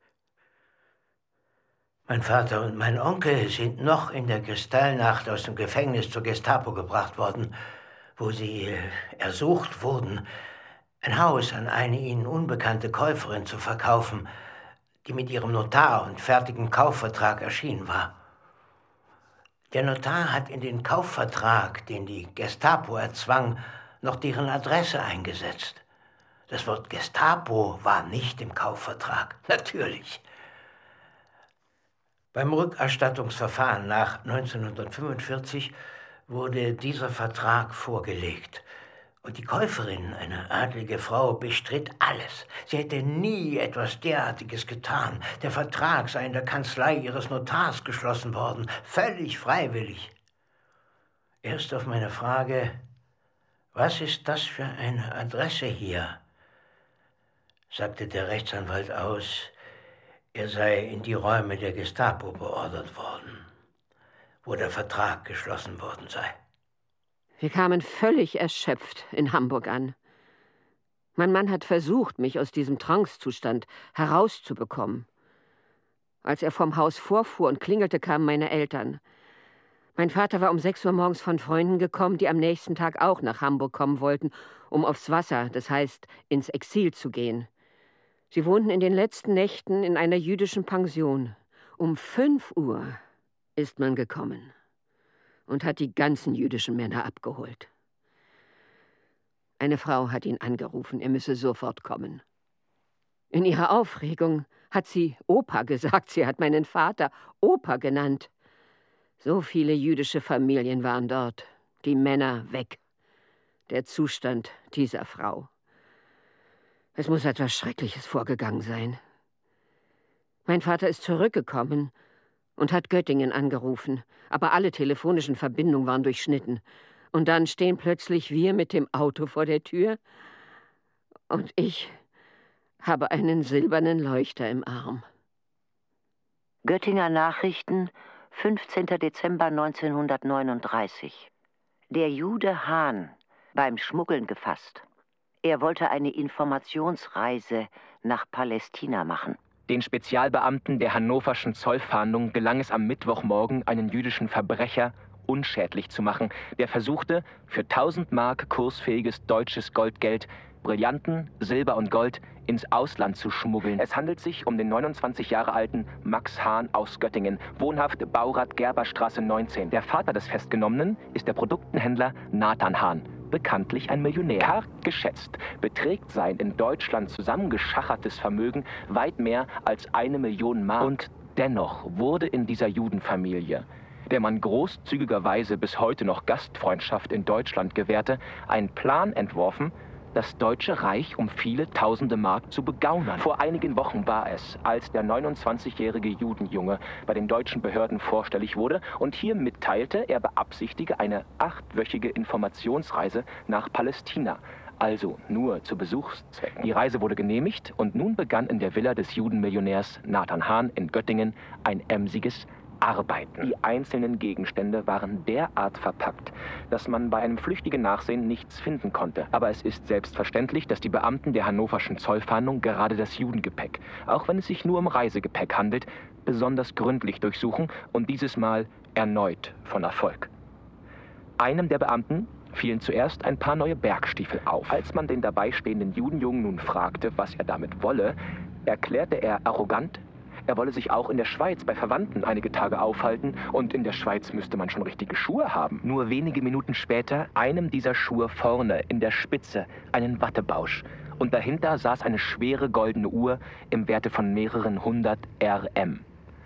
Mein Vater und mein Onkel sind noch in der Kristallnacht aus dem Gefängnis zur Gestapo gebracht worden, wo sie ersucht wurden, ein Haus an eine ihnen unbekannte Käuferin zu verkaufen, die mit ihrem Notar und fertigem Kaufvertrag erschienen war. Der Notar hat in den Kaufvertrag, den die Gestapo erzwang, noch deren Adresse eingesetzt. Das Wort Gestapo war nicht im Kaufvertrag, natürlich. Beim Rückerstattungsverfahren nach neunzehnhundertfünfundvierzig wurde dieser Vertrag vorgelegt. Und die Käuferin, eine adlige Frau, bestritt alles. Sie hätte nie etwas derartiges getan. Der Vertrag sei in der Kanzlei ihres Notars geschlossen worden, völlig freiwillig. Erst auf meine Frage, was ist das für eine Adresse hier, sagte der Rechtsanwalt aus, er sei in die Räume der Gestapo beordert worden, wo der Vertrag geschlossen worden sei. Wir kamen völlig erschöpft in Hamburg an. Mein Mann hat versucht, mich aus diesem Trancezustand herauszubekommen. Als er vom Haus vorfuhr und klingelte, kamen meine Eltern. Mein Vater war um sechs Uhr morgens von Freunden gekommen, die am nächsten Tag auch nach Hamburg kommen wollten, um aufs Wasser, das heißt ins Exil zu gehen. Sie wohnten in den letzten Nächten in einer jüdischen Pension. Um fünf Uhr ist man gekommen und hat die ganzen jüdischen Männer abgeholt. Eine Frau hat ihn angerufen, er müsse sofort kommen. In ihrer Aufregung hat sie Opa gesagt, sie hat meinen Vater Opa genannt. So viele jüdische Familien waren dort, die Männer weg. Der Zustand dieser Frau. Es muss etwas Schreckliches vorgegangen sein. Mein Vater ist zurückgekommen und hat Göttingen angerufen, aber alle telefonischen Verbindungen waren durchschnitten. Und dann stehen plötzlich wir mit dem Auto vor der Tür und ich habe einen silbernen Leuchter im Arm. Göttinger Nachrichten, fünfzehnter Dezember neunzehnhundertneununddreißig. Der Jude Hahn, beim Schmuggeln gefasst. Er wollte eine Informationsreise nach Palästina machen. Den Spezialbeamten der hannoverschen Zollfahndung gelang es am Mittwochmorgen, einen jüdischen Verbrecher unschädlich zu machen, der versuchte, für tausend Mark kursfähiges deutsches Goldgeld Brillanten, Silber und Gold ins Ausland zu schmuggeln. Es handelt sich um den neunundzwanzig Jahre alten Max Hahn aus Göttingen, wohnhaft Baurath-Gerberstraße neunzehn. Der Vater des Festgenommenen ist der Produktenhändler Nathan Hahn, bekanntlich ein Millionär. Karg geschätzt beträgt sein in Deutschland zusammengeschachertes Vermögen weit mehr als eine Million Mark. Und dennoch wurde in dieser Judenfamilie, der man großzügigerweise bis heute noch Gastfreundschaft in Deutschland gewährte, ein Plan entworfen, das Deutsche Reich um viele tausende Mark zu begaunern. Vor einigen Wochen war es, als der neunundzwanzigjährige Judenjunge bei den deutschen Behörden vorstellig wurde und hier mitteilte, er beabsichtige eine achtwöchige Informationsreise nach Palästina, also nur zu Besuchszwecken. Die Reise wurde genehmigt und nun begann in der Villa des Judenmillionärs Nathan Hahn in Göttingen ein emsiges Arbeiten. Die einzelnen Gegenstände waren derart verpackt, dass man bei einem flüchtigen Nachsehen nichts finden konnte. Aber es ist selbstverständlich, dass die Beamten der hannoverschen Zollfahndung gerade das Judengepäck, auch wenn es sich nur um Reisegepäck handelt, besonders gründlich durchsuchen und dieses Mal erneut von Erfolg. Einem der Beamten fielen zuerst ein paar neue Bergstiefel auf. Als man den dabei stehenden Judenjungen nun fragte, was er damit wolle, erklärte er arrogant, er wolle sich auch in der Schweiz bei Verwandten einige Tage aufhalten und in der Schweiz müsste man schon richtige Schuhe haben. Nur wenige Minuten später einem dieser Schuhe vorne in der Spitze einen Wattebausch und dahinter saß eine schwere goldene Uhr im Werte von mehreren hundert R M.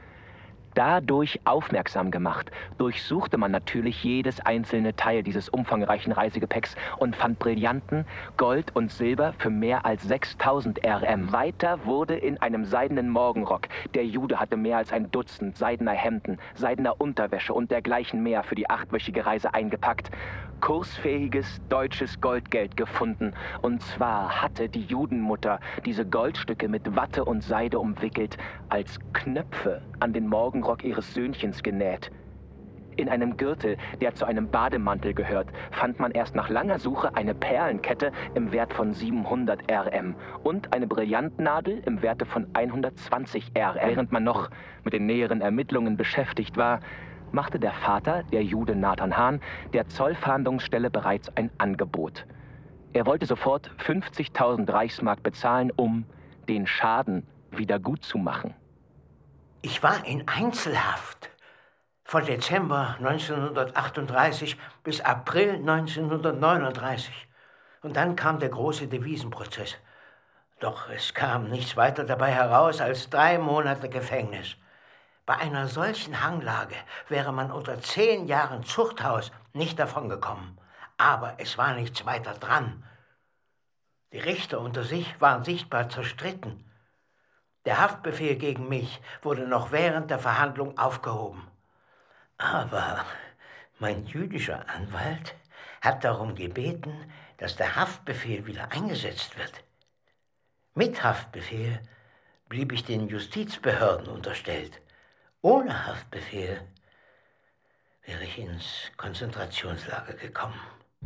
Dadurch aufmerksam gemacht, durchsuchte man natürlich jedes einzelne Teil dieses umfangreichen Reisegepäcks und fand Brillanten, Gold und Silber für mehr als sechstausend R M. Weiter wurde in einem seidenen Morgenrock, der Jude hatte mehr als ein Dutzend seidener Hemden, seidener Unterwäsche und dergleichen mehr für die achtwöchige Reise eingepackt, kursfähiges deutsches Goldgeld gefunden. Und zwar hatte die Judenmutter diese Goldstücke mit Watte und Seide umwickelt, als Knöpfe an den Morgenrock ihres Söhnchens genäht. In einem Gürtel, der zu einem Bademantel gehört, fand man erst nach langer Suche eine Perlenkette im Wert von siebenhundert R M und eine Brillantnadel im Werte von hundertzwanzig R M. Während man noch mit den näheren Ermittlungen beschäftigt war, machte der Vater, der Jude Nathan Hahn, der Zollfahndungsstelle bereits ein Angebot. Er wollte sofort fünfzigtausend Reichsmark bezahlen, um den Schaden wieder gut zu machen. Ich war in Einzelhaft. Von Dezember neunzehnhundertachtunddreißig bis April neunzehnhundertneununddreißig. Und dann kam der große Devisenprozess. Doch es kam nichts weiter dabei heraus als drei Monate Gefängnis. Bei einer solchen Hanglage wäre man unter zehn Jahren Zuchthaus nicht davongekommen. Aber es war nichts weiter dran. Die Richter unter sich waren sichtbar zerstritten. Der Haftbefehl gegen mich wurde noch während der Verhandlung aufgehoben. Aber mein jüdischer Anwalt hat darum gebeten, dass der Haftbefehl wieder eingesetzt wird. Mit Haftbefehl blieb ich den Justizbehörden unterstellt. Ohne Haftbefehl wäre ich ins Konzentrationslager gekommen.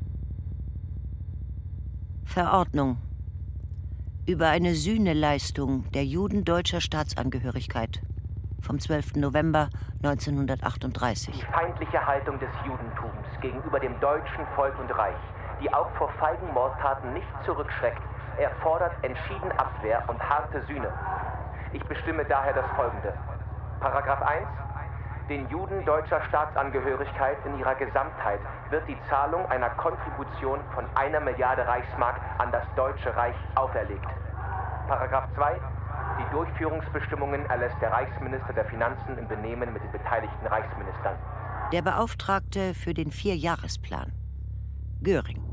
Verordnung über eine Sühneleistung der Juden deutscher Staatsangehörigkeit vom zwölften November neunzehnhundertachtunddreißig. Die feindliche Haltung des Judentums gegenüber dem deutschen Volk und Reich, die auch vor feigen Mordtaten nicht zurückschreckt, erfordert entschieden Abwehr und harte Sühne. Ich bestimme daher das Folgende. Paragraph eins. Den Juden deutscher Staatsangehörigkeit in ihrer Gesamtheit wird die Zahlung einer Kontribution von einer Milliarde Reichsmark an das Deutsche Reich auferlegt. Paragraph zwei. Die Durchführungsbestimmungen erlässt der Reichsminister der Finanzen im Benehmen mit den beteiligten Reichsministern. Der Beauftragte für den Vierjahresplan. Göring.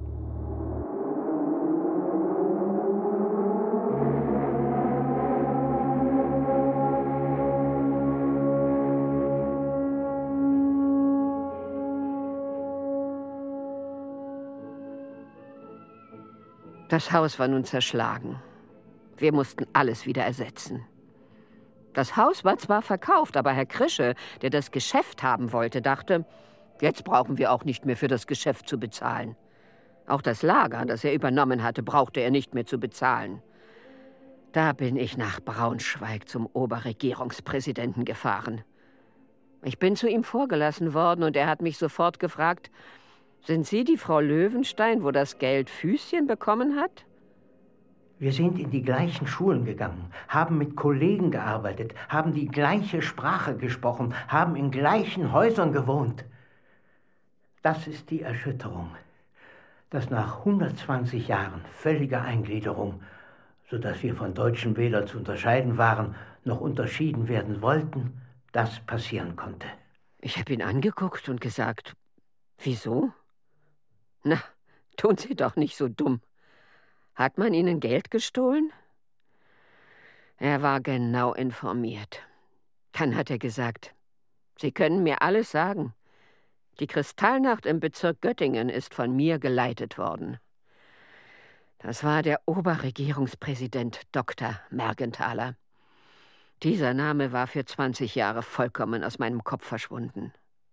Das Haus war nun zerschlagen. Wir mussten alles wieder ersetzen. Das Haus war zwar verkauft, aber Herr Krische, der das Geschäft haben wollte, dachte, jetzt brauchen wir auch nicht mehr für das Geschäft zu bezahlen. Auch das Lager, das er übernommen hatte, brauchte er nicht mehr zu bezahlen. Da bin ich nach Braunschweig zum Oberregierungspräsidenten gefahren. Ich bin zu ihm vorgelassen worden und er hat mich sofort gefragt, sind Sie die Frau Löwenstein, wo das Geld Füßchen bekommen hat? Wir sind in die gleichen Schulen gegangen, haben mit Kollegen gearbeitet, haben die gleiche Sprache gesprochen, haben in gleichen Häusern gewohnt. Das ist die Erschütterung, dass nach hundertzwanzig Jahren völliger Eingliederung, sodass wir von Deutschen weder zu unterscheiden waren, noch unterschieden werden wollten, das passieren konnte. Ich habe ihn angeguckt und gesagt, wieso? Na, tun Sie doch nicht so dumm. Hat man Ihnen Geld gestohlen? Er war genau informiert. Dann hat er gesagt, Sie können mir alles sagen. Die Kristallnacht im Bezirk Göttingen ist von mir geleitet worden. Das war der Oberregierungspräsident Doktor Mergenthaler. Dieser Name war für zwanzig Jahre vollkommen aus meinem Kopf verschwunden.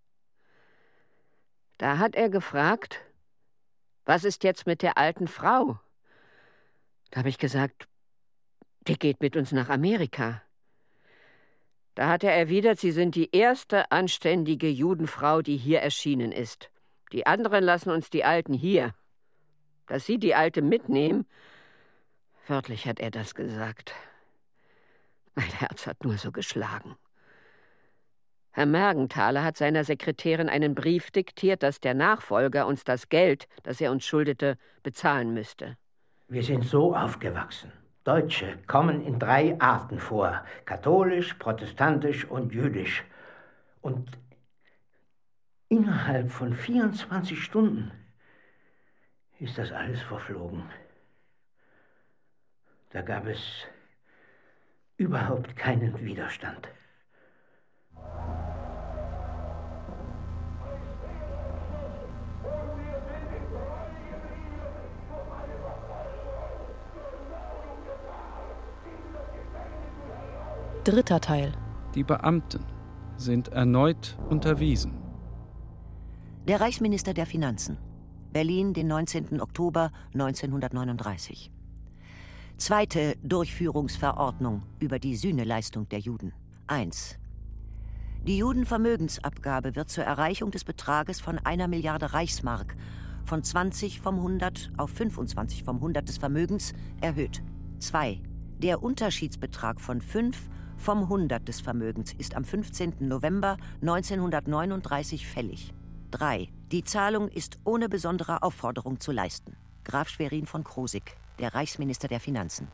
Da hat er gefragt, was ist jetzt mit der alten Frau? Da habe ich gesagt, die geht mit uns nach Amerika. Da hat er erwidert, Sie sind die erste anständige Judenfrau, die hier erschienen ist. Die anderen lassen uns die Alten hier. Dass Sie die Alte mitnehmen, wörtlich hat er das gesagt. Mein Herz hat nur so geschlagen. Herr Mergenthaler hat seiner Sekretärin einen Brief diktiert, dass der Nachfolger uns das Geld, das er uns schuldete, bezahlen müsste. Wir sind so aufgewachsen. Deutsche kommen in drei Arten vor: katholisch, protestantisch und jüdisch. Und innerhalb von vierundzwanzig Stunden ist das alles verflogen. Da gab es überhaupt keinen Widerstand. Dritter Teil. Die Beamten sind erneut unterwiesen. Der Reichsminister der Finanzen. Berlin, den neunzehnten Oktober neunzehnhundertneununddreißig. Zweite Durchführungsverordnung über die Sühneleistung der Juden. eins. Die Judenvermögensabgabe wird zur Erreichung des Betrages von einer Milliarde Reichsmark von zwanzig vom hundert auf fünfundzwanzig vom hundert des Vermögens erhöht. zwei. Der Unterschiedsbetrag von fünf vom hundert des Vermögens ist am fünfzehnten November neunzehnhundertneununddreißig fällig. drei. Die Zahlung ist ohne besondere Aufforderung zu leisten. Graf Schwerin von Krosigk, der Reichsminister der Finanzen.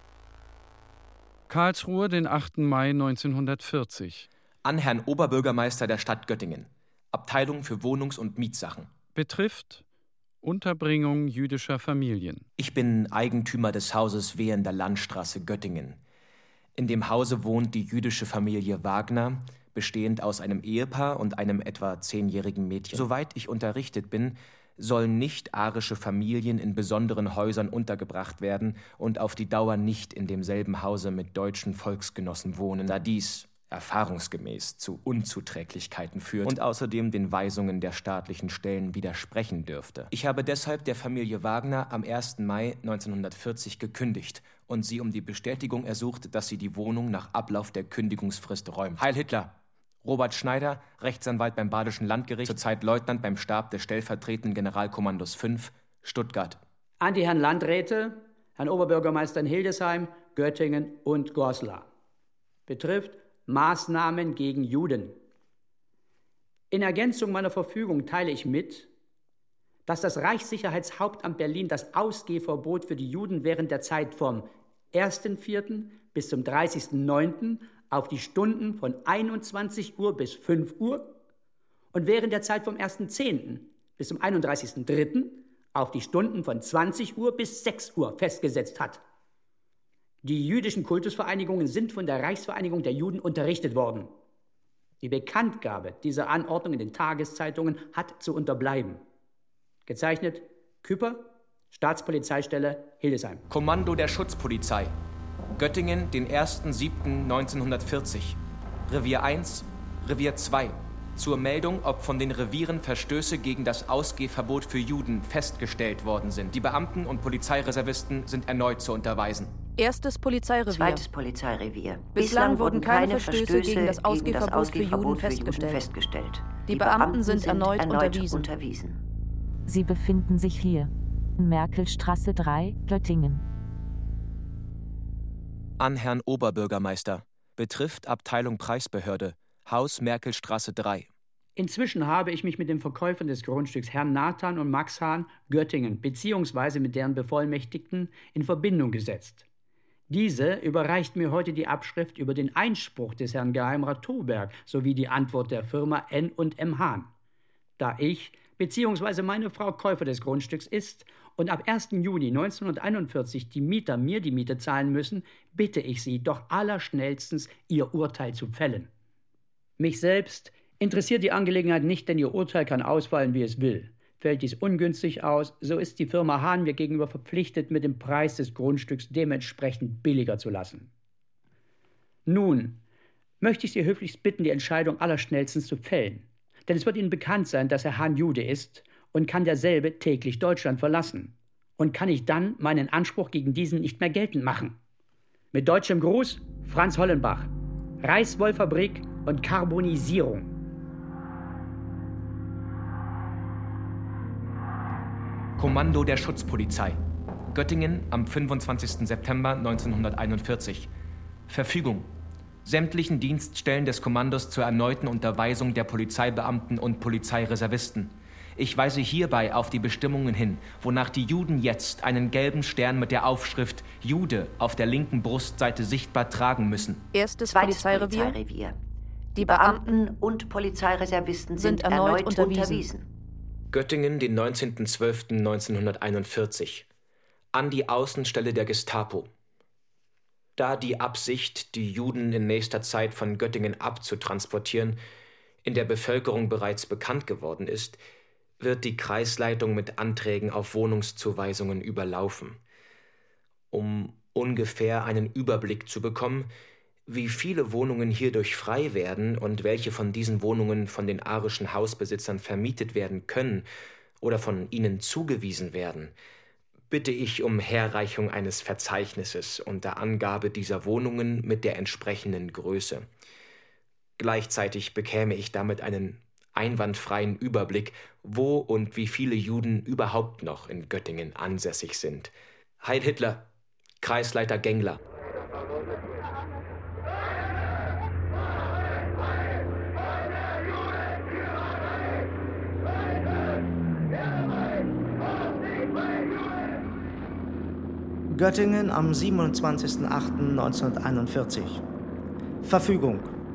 Karlsruhe, den achten Mai neunzehnhundertvierzig. An Herrn Oberbürgermeister der Stadt Göttingen. Abteilung für Wohnungs- und Mietsachen. Betrifft Unterbringung jüdischer Familien. Ich bin Eigentümer des Hauses Wehender Landstraße Göttingen. In dem Hause wohnt die jüdische Familie Wagner, bestehend aus einem Ehepaar und einem etwa zehnjährigen Mädchen. Soweit ich unterrichtet bin, sollen nicht-arische Familien in besonderen Häusern untergebracht werden und auf die Dauer nicht in demselben Hause mit deutschen Volksgenossen wohnen, da dies erfahrungsgemäß zu Unzuträglichkeiten führt und außerdem den Weisungen der staatlichen Stellen widersprechen dürfte. Ich habe deshalb der Familie Wagner am ersten Mai neunzehnhundertvierzig gekündigt und sie um die Bestätigung ersucht, dass sie die Wohnung nach Ablauf der Kündigungsfrist räumt. Heil Hitler! Robert Schneider, Rechtsanwalt beim Badischen Landgericht, zurzeit Leutnant beim Stab des stellvertretenden Generalkommandos fünf, Stuttgart. An die Herren Landräte, Herrn Oberbürgermeister in Hildesheim, Göttingen und Goslar. Betrifft Maßnahmen gegen Juden. In Ergänzung meiner Verfügung teile ich mit, dass das Reichssicherheitshauptamt Berlin das Ausgehverbot für die Juden während der Zeit vom ersten vierten bis zum dreißigsten neunten auf die Stunden von einundzwanzig Uhr bis fünf Uhr und während der Zeit vom ersten zehnten bis zum einunddreißigsten dritten auf die Stunden von zwanzig Uhr bis sechs Uhr festgesetzt hat. Die jüdischen Kultusvereinigungen sind von der Reichsvereinigung der Juden unterrichtet worden. Die Bekanntgabe dieser Anordnung in den Tageszeitungen hat zu unterbleiben. Gezeichnet Küpper, Staatspolizeistelle Hildesheim. Kommando der Schutzpolizei. Göttingen, den ersten siebten neunzehnhundertvierzig. Revier eins, Revier zwei. Zur Meldung, ob von den Revieren Verstöße gegen das Ausgehverbot für Juden festgestellt worden sind. Die Beamten und Polizeireservisten sind erneut zu unterweisen. Erstes Polizeirevier. Zweites Polizeirevier. Bislang, Bislang wurden keine Verstöße, Verstöße gegen das Ausgehverbot, gegen das Ausgehverbot für, Juden für Juden festgestellt. Die, Die Beamten, Beamten sind, sind erneut, erneut unterwiesen. unterwiesen. Sie befinden sich hier. Merkelstraße drei, Göttingen. An Herrn Oberbürgermeister. Betrifft Abteilung Preisbehörde. Haus Merkelstraße drei. Inzwischen habe ich mich mit den Verkäufern des Grundstücks Herrn Nathan und Max Hahn, Göttingen, beziehungsweise mit deren Bevollmächtigten in Verbindung gesetzt. Diese überreicht mir heute die Abschrift über den Einspruch des Herrn Geheimrat Thoberg sowie die Antwort der Firma N und M Hahn. Da ich beziehungsweise meine Frau Käufer des Grundstücks ist und ab ersten Juni neunzehnhunderteinundvierzig die Mieter mir die Miete zahlen müssen, bitte ich Sie doch allerschnellstens, Ihr Urteil zu fällen. Mich selbst interessiert die Angelegenheit nicht, denn Ihr Urteil kann ausfallen, wie es will. Fällt dies ungünstig aus, so ist die Firma Hahn mir gegenüber verpflichtet, mit dem Preis des Grundstücks dementsprechend billiger zu lassen. Nun möchte ich Sie höflichst bitten, die Entscheidung allerschnellstens zu fällen. Denn es wird Ihnen bekannt sein, dass Herr Hahn Jude ist und kann derselbe täglich Deutschland verlassen. Und kann ich dann meinen Anspruch gegen diesen nicht mehr geltend machen. Mit deutschem Gruß, Franz Hollenbach. Reichswollfabrik und Karbonisierung. Kommando der Schutzpolizei. Göttingen am fünfundzwanzigsten September neunzehnhunderteinundvierzig. Verfügung. Sämtlichen Dienststellen des Kommandos zur erneuten Unterweisung der Polizeibeamten und Polizeireservisten. Ich weise hierbei auf die Bestimmungen hin, wonach die Juden jetzt einen gelben Stern mit der Aufschrift Jude auf der linken Brustseite sichtbar tragen müssen. Erstes Zweites Polizeirevier. Polizeirevier. Die Beamten und Polizeireservisten sind, sind erneut, erneut unterwiesen. unterwiesen. Göttingen, den neunzehnten zwölften neunzehnhunderteinundvierzig. An die Außenstelle der Gestapo. Da die Absicht, die Juden in nächster Zeit von Göttingen abzutransportieren, in der Bevölkerung bereits bekannt geworden ist, wird die Kreisleitung mit Anträgen auf Wohnungszuweisungen überlaufen. Um ungefähr einen Überblick zu bekommen, Wie viele Wohnungen hierdurch frei werden und welche von diesen Wohnungen von den arischen Hausbesitzern vermietet werden können oder von ihnen zugewiesen werden, bitte ich um Herreichung eines Verzeichnisses unter Angabe dieser Wohnungen mit der entsprechenden Größe. Gleichzeitig bekäme ich damit einen einwandfreien Überblick, wo und wie viele Juden überhaupt noch in Göttingen ansässig sind. Heil Hitler, Kreisleiter Gengler. Göttingen am siebenundzwanzigsten achten neunzehnhunderteinundvierzig. Verfügung.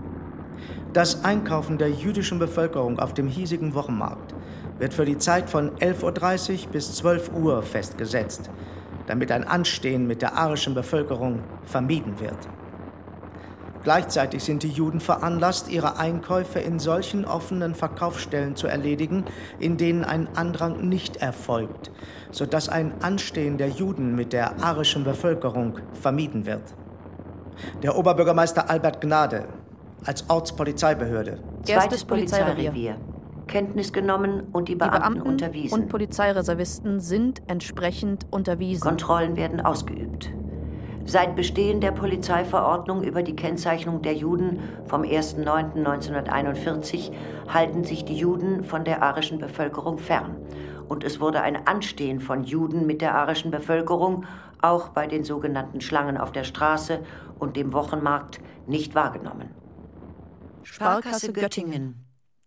Das Einkaufen der jüdischen Bevölkerung auf dem hiesigen Wochenmarkt wird für die Zeit von elf Uhr dreißig bis zwölf Uhr festgesetzt, damit ein Anstehen mit der arischen Bevölkerung vermieden wird. Gleichzeitig sind die Juden veranlasst, ihre Einkäufe in solchen offenen Verkaufsstellen zu erledigen, in denen ein Andrang nicht erfolgt, sodass ein Anstehen der Juden mit der arischen Bevölkerung vermieden wird. Der Oberbürgermeister Albert Gnade als Ortspolizeibehörde. Zweites Polizeirevier. Kenntnis genommen und die Beamten, die Beamten unterwiesen. Und Polizeireservisten sind entsprechend unterwiesen. Kontrollen werden ausgeübt. Seit Bestehen der Polizeiverordnung über die Kennzeichnung der Juden vom ersten neunten neunzehnhunderteinundvierzig halten sich die Juden von der arischen Bevölkerung fern. Und es wurde ein Anstehen von Juden mit der arischen Bevölkerung, auch bei den sogenannten Schlangen auf der Straße und dem Wochenmarkt, nicht wahrgenommen. Sparkasse Göttingen.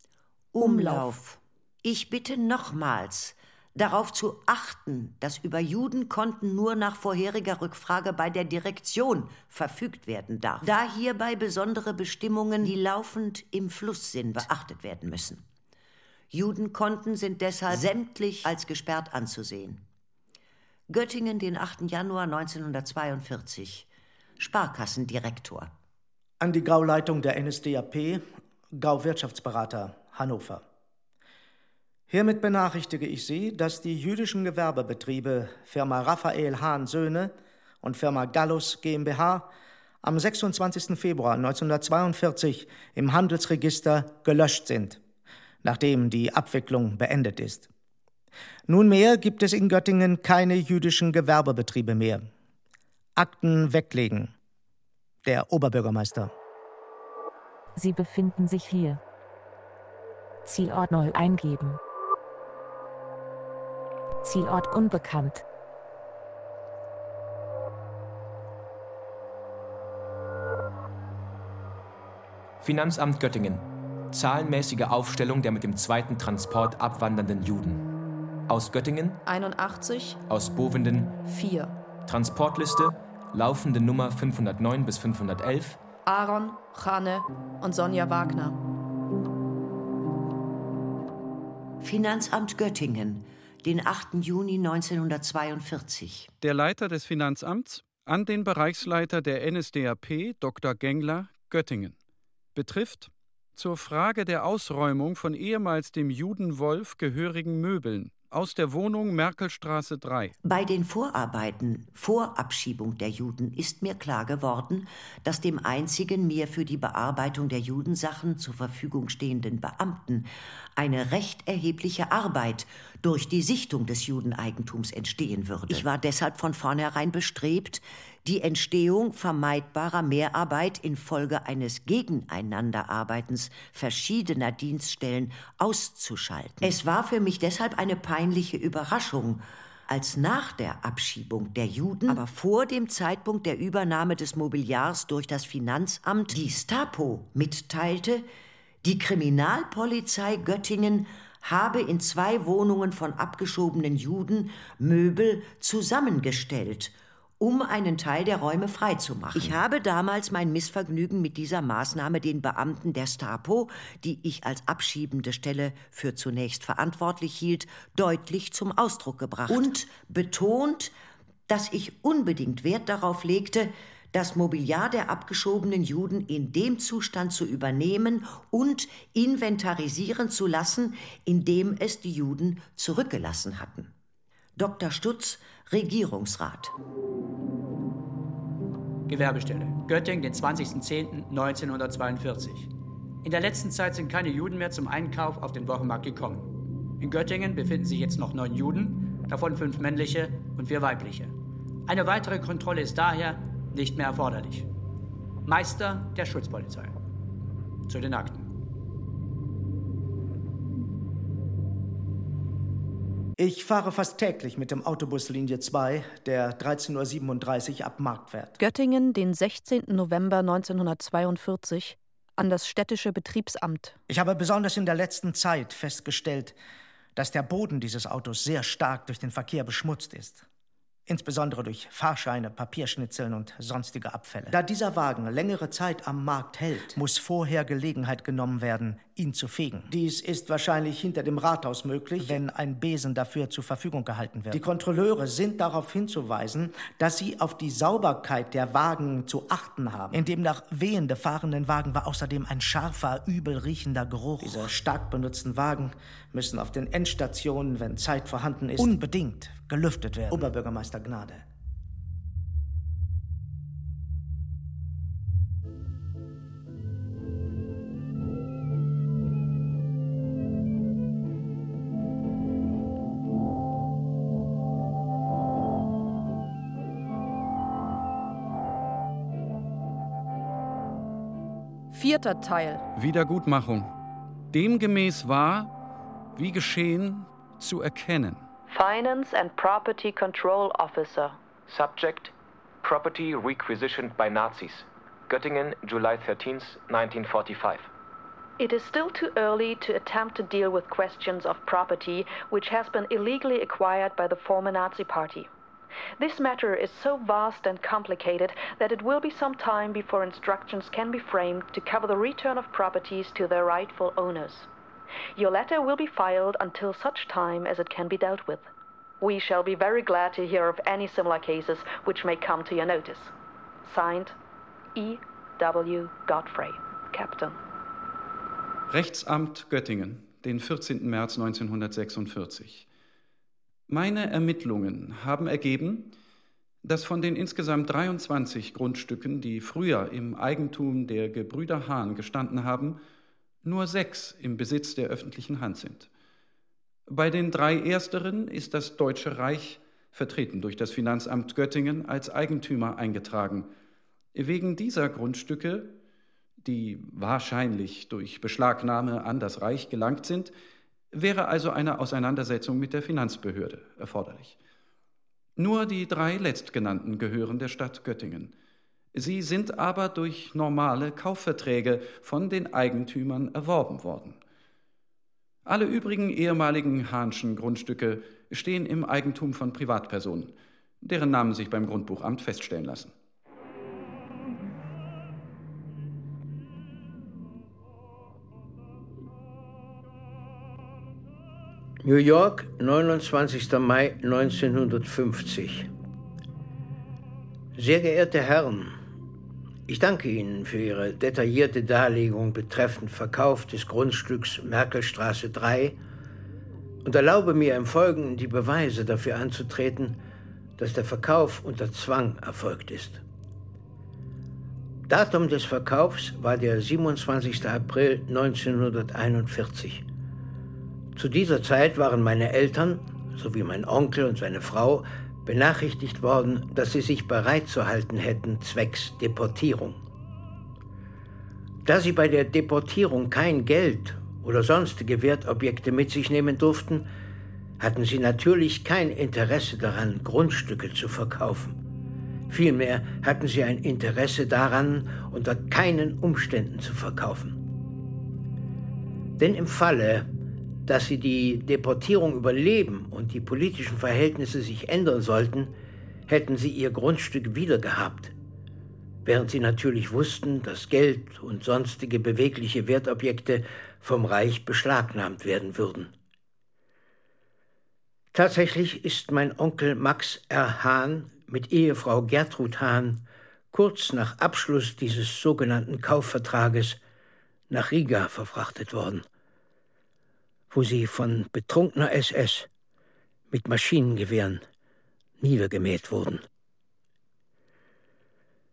Umlauf. Ich bitte nochmals, darauf zu achten, dass über Judenkonten nur nach vorheriger Rückfrage bei der Direktion verfügt werden darf, da hierbei besondere Bestimmungen, die laufend im Fluss sind, beachtet werden müssen. Judenkonten sind deshalb sämtlich als gesperrt anzusehen. Göttingen, den achten Januar neunzehnhundertzweiundvierzig. Sparkassendirektor. An die Gauleitung der N S D A P, Gau-Wirtschaftsberater, Hannover. Hiermit benachrichtige ich Sie, dass die jüdischen Gewerbebetriebe Firma Raphael Hahn Söhne und Firma Gallus GmbH am sechsundzwanzigsten Februar neunzehnhundertzweiundvierzig im Handelsregister gelöscht sind, nachdem die Abwicklung beendet ist. Nunmehr gibt es in Göttingen keine jüdischen Gewerbebetriebe mehr. Akten weglegen. Der Oberbürgermeister. Sie befinden sich hier. Zielort neu eingeben. Zielort unbekannt. Finanzamt Göttingen. Zahlenmäßige Aufstellung der mit dem zweiten Transport abwandernden Juden. Aus Göttingen einundachtzig. Aus Bovenden vier. Transportliste, laufende Nummer fünfhundertneun bis fünfhundertelf. Aaron, Chane und Sonja Wagner. Finanzamt Göttingen, den achten Juni neunzehnhundertzweiundvierzig. Der Leiter des Finanzamts an den Bereichsleiter der N S D A P, Doktor Gengler, Göttingen. Betrifft zur Frage der Ausräumung von ehemals dem Juden Wolf gehörigen Möbeln aus der Wohnung Merkelstraße drei. Bei den Vorarbeiten vor Abschiebung der Juden ist mir klar geworden, dass dem einzigen mir für die Bearbeitung der Judensachen zur Verfügung stehenden Beamten eine recht erhebliche Arbeit durch die Sichtung des Judeneigentums entstehen würde. Ich war deshalb von vornherein bestrebt, die Entstehung vermeidbarer Mehrarbeit infolge eines Gegeneinanderarbeitens verschiedener Dienststellen auszuschalten. Es war für mich deshalb eine peinliche Überraschung, als nach der Abschiebung der Juden, aber vor dem Zeitpunkt der Übernahme des Mobiliars durch das Finanzamt, die Stapo mitteilte, die Kriminalpolizei Göttingen habe in zwei Wohnungen von abgeschobenen Juden Möbel zusammengestellt, um einen Teil der Räume freizumachen. Ich habe damals mein Missvergnügen mit dieser Maßnahme den Beamten der Stapo, die ich als abschiebende Stelle für zunächst verantwortlich hielt, deutlich zum Ausdruck gebracht und betont, dass ich unbedingt Wert darauf legte, das Mobiliar der abgeschobenen Juden in dem Zustand zu übernehmen und inventarisieren zu lassen, in dem es die Juden zurückgelassen hatten. Doktor Stutz, Regierungsrat. Gewerbestelle, Göttingen, den zwanzigsten zehnten neunzehnhundertzweiundvierzig. In der letzten Zeit sind keine Juden mehr zum Einkauf auf den Wochenmarkt gekommen. In Göttingen befinden sich jetzt noch neun Juden, davon fünf männliche und vier weibliche. Eine weitere Kontrolle ist daher nicht mehr erforderlich. Meister der Schutzpolizei. Zu den Akten. Ich fahre fast täglich mit dem Autobus Linie zwei, der dreizehn Uhr siebenunddreißig ab Markt fährt. Göttingen, den sechzehnten November neunzehnhundertzweiundvierzig, an das städtische Betriebsamt. Ich habe besonders in der letzten Zeit festgestellt, dass der Boden dieses Autos sehr stark durch den Verkehr beschmutzt ist. Insbesondere durch Fahrscheine, Papierschnitzeln und sonstige Abfälle. Da dieser Wagen längere Zeit am Markt hält, muss vorher Gelegenheit genommen werden, ihn zu fegen. Dies ist wahrscheinlich hinter dem Rathaus möglich, wenn ein Besen dafür zur Verfügung gehalten wird. Die Kontrolleure sind darauf hinzuweisen, dass sie auf die Sauberkeit der Wagen zu achten haben. In dem nach wehende fahrenden Wagen war außerdem ein scharfer, übel riechender Geruch. Diese stark benutzten Wagen müssen auf den Endstationen, wenn Zeit vorhanden ist, unbedingt gelüftet werden. Oberbürgermeister Gnade. Vierter Teil. Wiedergutmachung. Demgemäß war, wie geschehen, zu erkennen. Finance and Property Control Officer. Subject: Property requisitioned by Nazis. Göttingen, July thirteenth, nineteen forty-five. It is still too early to attempt to deal with questions of property which has been illegally acquired by the former Nazi Party. This matter is so vast and complicated that it will be some time before instructions can be framed to cover the return of properties to their rightful owners. Your letter will be filed until such time as it can be dealt with. We shall be very glad to hear of any similar cases which may come to your notice. Signed, E W Godfrey, Captain. Rechtsamt Göttingen, den vierzehnten März neunzehnhundertsechsundvierzig. Meine Ermittlungen haben ergeben, dass von den insgesamt dreiundzwanzig Grundstücken, die früher im Eigentum der Gebrüder Hahn gestanden haben, nur sechs im Besitz der öffentlichen Hand sind. Bei den drei ersteren ist das Deutsche Reich, vertreten durch das Finanzamt Göttingen, als Eigentümer eingetragen. Wegen dieser Grundstücke, die wahrscheinlich durch Beschlagnahme an das Reich gelangt sind, wäre also eine Auseinandersetzung mit der Finanzbehörde erforderlich. Nur die drei letztgenannten gehören der Stadt Göttingen. Sie sind aber durch normale Kaufverträge von den Eigentümern erworben worden. Alle übrigen ehemaligen Hahnschen Grundstücke stehen im Eigentum von Privatpersonen, deren Namen sich beim Grundbuchamt feststellen lassen. New York, neunundzwanzigster Mai neunzehnhundertfünfzig. Sehr geehrte Herren, ich danke Ihnen für Ihre detaillierte Darlegung betreffend Verkauf des Grundstücks Merkelstraße drei und erlaube mir im Folgenden die Beweise dafür anzutreten, dass der Verkauf unter Zwang erfolgt ist. Datum des Verkaufs war der siebenundzwanzigster April neunzehnhunderteinundvierzig. Zu dieser Zeit waren meine Eltern sowie mein Onkel und seine Frau benachrichtigt worden, dass sie sich bereit zu halten hätten zwecks Deportierung. Da sie bei der Deportierung kein Geld oder sonstige Wertobjekte mit sich nehmen durften, hatten sie natürlich kein Interesse daran, Grundstücke zu verkaufen. Vielmehr hatten sie ein Interesse daran, unter keinen Umständen zu verkaufen. Denn im Falle, dass sie die Deportierung überleben und die politischen Verhältnisse sich ändern sollten, hätten sie ihr Grundstück wiedergehabt, während sie natürlich wussten, dass Geld und sonstige bewegliche Wertobjekte vom Reich beschlagnahmt werden würden. Tatsächlich ist mein Onkel Max R. Hahn mit Ehefrau Gertrud Hahn kurz nach Abschluss dieses sogenannten Kaufvertrages nach Riga verfrachtet worden, wo sie von betrunkener S S mit Maschinengewehren niedergemäht wurden.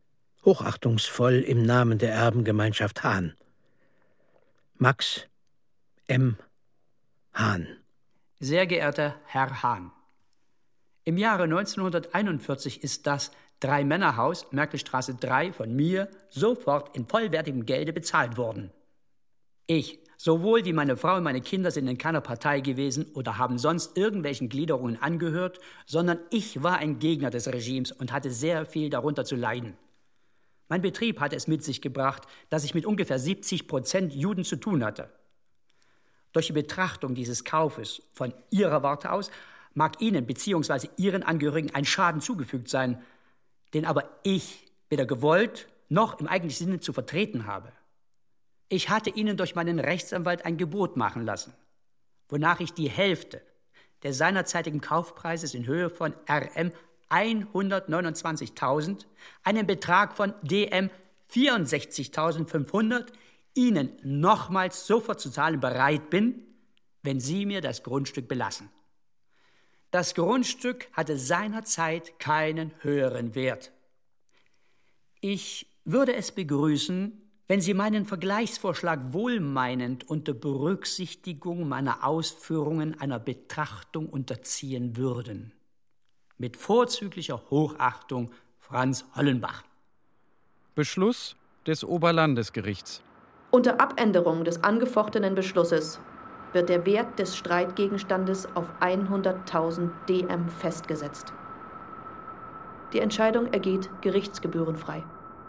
hochachtungsvoll im Namen der Erbengemeinschaft Hahn. Max M. Hahn. Sehr geehrter Herr Hahn, im Jahre neunzehnhunderteinundvierzig ist das Drei-Männer-Haus, Merkelstraße drei, von mir sofort in vollwertigem Gelde bezahlt worden. Ich, sowohl wie meine Frau und meine Kinder, sind in keiner Partei gewesen oder haben sonst irgendwelchen Gliederungen angehört, sondern ich war ein Gegner des Regimes und hatte sehr viel darunter zu leiden. Mein Betrieb hatte es mit sich gebracht, dass ich mit ungefähr siebzig Prozent Juden zu tun hatte. Durch die Betrachtung dieses Kaufes von Ihrer Warte aus mag Ihnen bzw. Ihren Angehörigen ein Schaden zugefügt sein, den aber ich weder gewollt noch im eigentlichen Sinne zu vertreten habe. Ich hatte Ihnen durch meinen Rechtsanwalt ein Gebot machen lassen, wonach ich die Hälfte des seinerzeitigen Kaufpreises in Höhe von R M hundertneunundzwanzigtausend, einen Betrag von D M vierundsechzigtausendfünfhundert Ihnen nochmals sofort zu zahlen bereit bin, wenn Sie mir das Grundstück belassen. Das Grundstück hatte seinerzeit keinen höheren Wert. Ich würde es begrüßen, wenn Sie meinen Vergleichsvorschlag wohlmeinend unter Berücksichtigung meiner Ausführungen einer Betrachtung unterziehen würden. Mit vorzüglicher Hochachtung, Franz Hollenbach. Beschluss des Oberlandesgerichts. Unter Abänderung des angefochtenen Beschlusses wird der Wert des Streitgegenstandes auf hunderttausend D M festgesetzt. Die Entscheidung ergeht gerichtsgebührenfrei.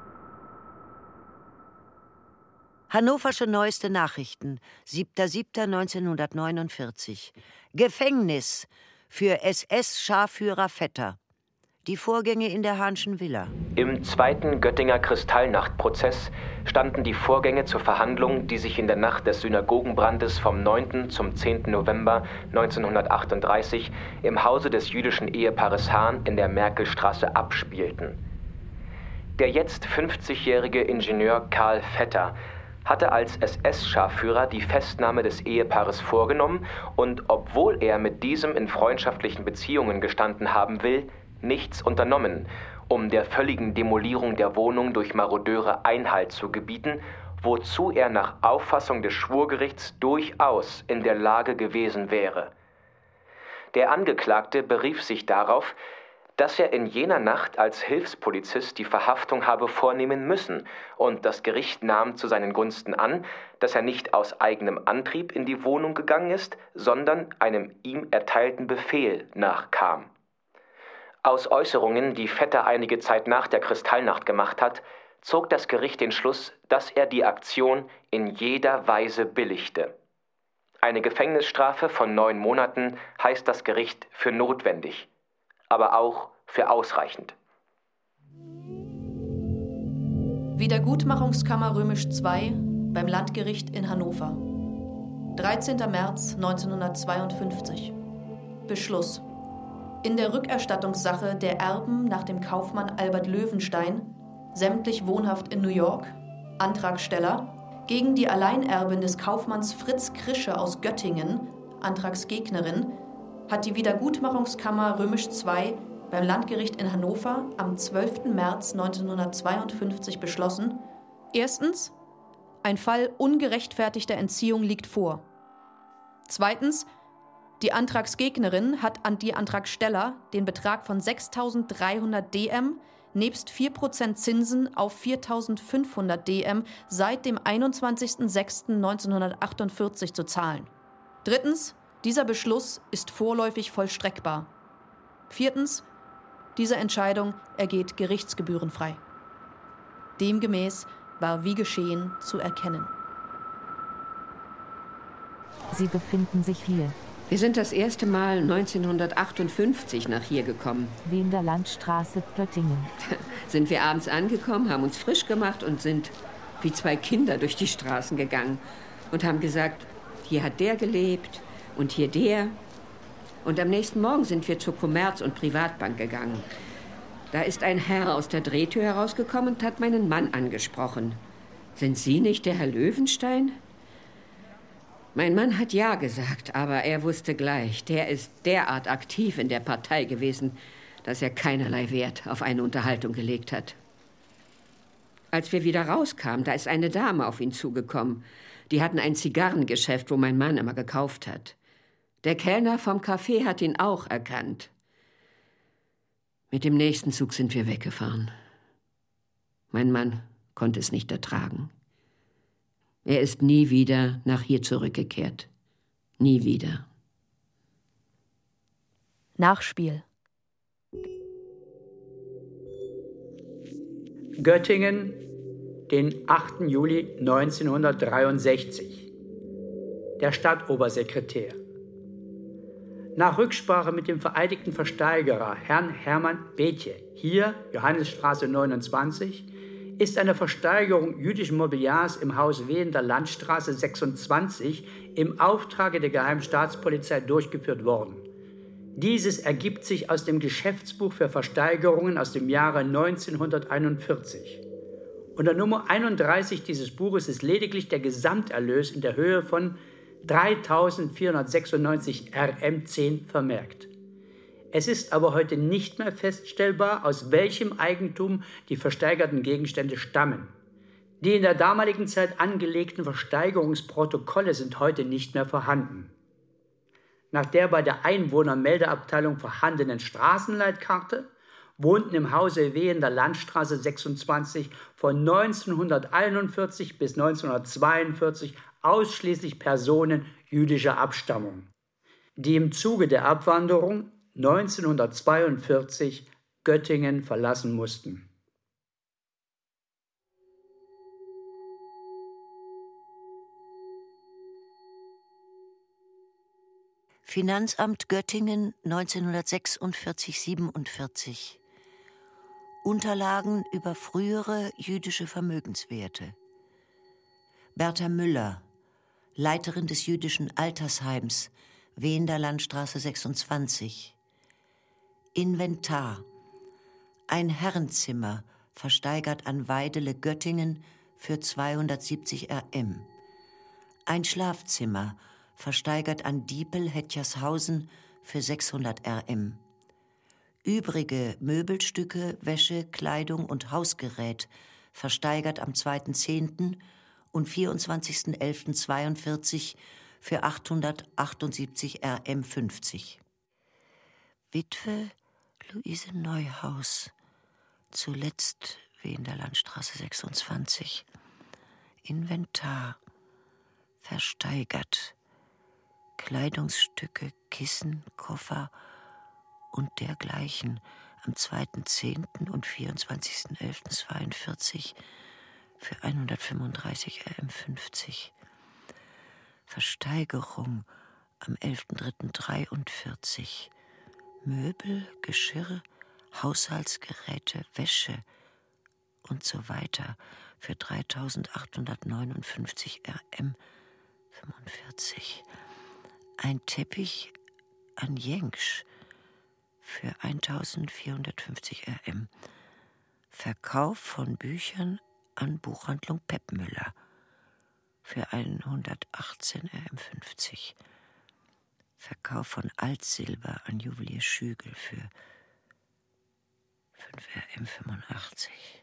Hannoversche Neueste Nachrichten, siebter siebter neunzehnhundertneunundvierzig. Gefängnis für S S-Scharführer Vetter. Die Vorgänge in der Hahnschen Villa. Im zweiten Göttinger Kristallnachtprozess standen die Vorgänge zur Verhandlung, die sich in der Nacht des Synagogenbrandes vom neunten zum zehnten November neunzehnhundertachtunddreißig im Hause des jüdischen Ehepaares Hahn in der Merkelstraße abspielten. Der jetzt fünfzigjährige Ingenieur Karl Vetter hatte als S S-Scharführer die Festnahme des Ehepaares vorgenommen und, obwohl er mit diesem in freundschaftlichen Beziehungen gestanden haben will, nichts unternommen, um der völligen Demolierung der Wohnung durch Marodeure Einhalt zu gebieten, wozu er nach Auffassung des Schwurgerichts durchaus in der Lage gewesen wäre. Der Angeklagte berief sich darauf, dass er in jener Nacht als Hilfspolizist die Verhaftung habe vornehmen müssen, und das Gericht nahm zu seinen Gunsten an, dass er nicht aus eigenem Antrieb in die Wohnung gegangen ist, sondern einem ihm erteilten Befehl nachkam. Aus Äußerungen, die Vetter einige Zeit nach der Kristallnacht gemacht hat, zog das Gericht den Schluss, dass er die Aktion in jeder Weise billigte. Eine Gefängnisstrafe von neun Monaten heißt das Gericht für notwendig, aber auch für ausreichend. Wiedergutmachungskammer Römisch zwei beim Landgericht in Hannover. dreizehnter März neunzehnhundertzweiundfünfzig. Beschluss. In der Rückerstattungssache der Erben nach dem Kaufmann Albert Löwenstein, sämtlich wohnhaft in New York, Antragsteller, gegen die Alleinerbin des Kaufmanns Fritz Krische aus Göttingen, Antragsgegnerin, hat die Wiedergutmachungskammer Römisch zwei beim Landgericht in Hannover am zwölften März neunzehnhundertzweiundfünfzig beschlossen: Erstens, ein Fall ungerechtfertigter Entziehung liegt vor. Zweitens, die Antragsgegnerin hat an die Antragsteller den Betrag von sechstausenddreihundert D M nebst vier Prozent Zinsen auf viertausendfünfhundert D M seit dem einundzwanzigsten sechsten neunzehnhundertachtundvierzig zu zahlen. Drittens, dieser Beschluss ist vorläufig vollstreckbar. Viertens, diese Entscheidung ergeht gerichtsgebührenfrei. Demgemäß war wie geschehen zu erkennen. Sie befinden sich hier. Wir sind das erste Mal neunzehnhundertachtundfünfzig nach hier gekommen. Wie in der Landstraße Göttingen. Sind wir abends angekommen, haben uns frisch gemacht und sind wie zwei Kinder durch die Straßen gegangen und haben gesagt, hier hat der gelebt und hier der. Und am nächsten Morgen sind wir zur Kommerz- und Privatbank gegangen. Da ist ein Herr aus der Drehtür herausgekommen und hat meinen Mann angesprochen. Sind Sie nicht der Herr Löwenstein? Mein Mann hat ja gesagt, aber er wusste gleich, der ist derart aktiv in der Partei gewesen, dass er keinerlei Wert auf eine Unterhaltung gelegt hat. Als wir wieder rauskamen, da ist eine Dame auf ihn zugekommen. Die hatten ein Zigarrengeschäft, wo mein Mann immer gekauft hat. Der Kellner vom Café hat ihn auch erkannt. Mit dem nächsten Zug sind wir weggefahren. Mein Mann konnte es nicht ertragen. Er ist nie wieder nach hier zurückgekehrt. Nie wieder. Nachspiel. Göttingen, den achten Juli neunzehnhundertdreiundsechzig. Der Stadtobersekretär. Nach Rücksprache mit dem vereidigten Versteigerer, Herrn Hermann Bethje, hier, Johannesstraße neunundzwanzig, ist eine Versteigerung jüdischen Mobiliars im Haus W in der Landstraße sechsundzwanzig im Auftrage der Geheimstaatspolizei durchgeführt worden. Dieses ergibt sich aus dem Geschäftsbuch für Versteigerungen aus dem Jahre neunzehnhunderteinundvierzig. Unter Nummer einunddreißig dieses Buches ist lediglich der Gesamterlös in der Höhe von dreitausendvierhundertsechsundneunzig R M zehn vermerkt. Es ist aber heute nicht mehr feststellbar, aus welchem Eigentum die versteigerten Gegenstände stammen. Die in der damaligen Zeit angelegten Versteigerungsprotokolle sind heute nicht mehr vorhanden. Nach der bei der Einwohnermeldeabteilung vorhandenen Straßenleitkarte wohnten im Hause W in der Landstraße sechsundzwanzig von neunzehnhunderteinundvierzig bis neunzehnhundertzweiundvierzig ausschließlich Personen jüdischer Abstammung, die im Zuge der Abwanderung neunzehnhundertzweiundvierzig Göttingen verlassen mussten. Finanzamt Göttingen neunzehnhundertsechsundvierzig siebenundvierzig. Unterlagen über frühere jüdische Vermögenswerte. Bertha Müller, Leiterin des jüdischen Altersheims, W in der Landstraße sechsundzwanzig. Inventar. Ein Herrenzimmer, versteigert an Weidele Göttingen für zweihundertsiebzig R M. Ein Schlafzimmer, versteigert an Diepel Hetchershausen für sechshundert R M. Übrige Möbelstücke, Wäsche, Kleidung und Hausgerät versteigert am zweiten zehnten und vierundzwanzigsten elften zweiundvierzig für achthundertachtundsiebzig R M fünfzig. Witwe Luise Neuhaus, zuletzt W in der Landstraße sechsundzwanzig. Inventar, versteigert. Kleidungsstücke, Kissen, Koffer und dergleichen am zweiten zehnten und vierundzwanzigsten elften zweiundvierzig für hundertfünfunddreißig R M fünfzig. Versteigerung am elften dritten dreiundvierzig. Möbel, Geschirr, Haushaltsgeräte, Wäsche und so weiter für dreitausendachthundertneunundfünfzig R M fünfundvierzig. Ein Teppich an Jengsch für eintausendvierhundertfünfzig R M. Verkauf von Büchern an Buchhandlung Peppmüller für hundertachtzehn R M fünfzig. Verkauf von Altsilber an Juwelier Schügel für fünf R M fünfundachtzig.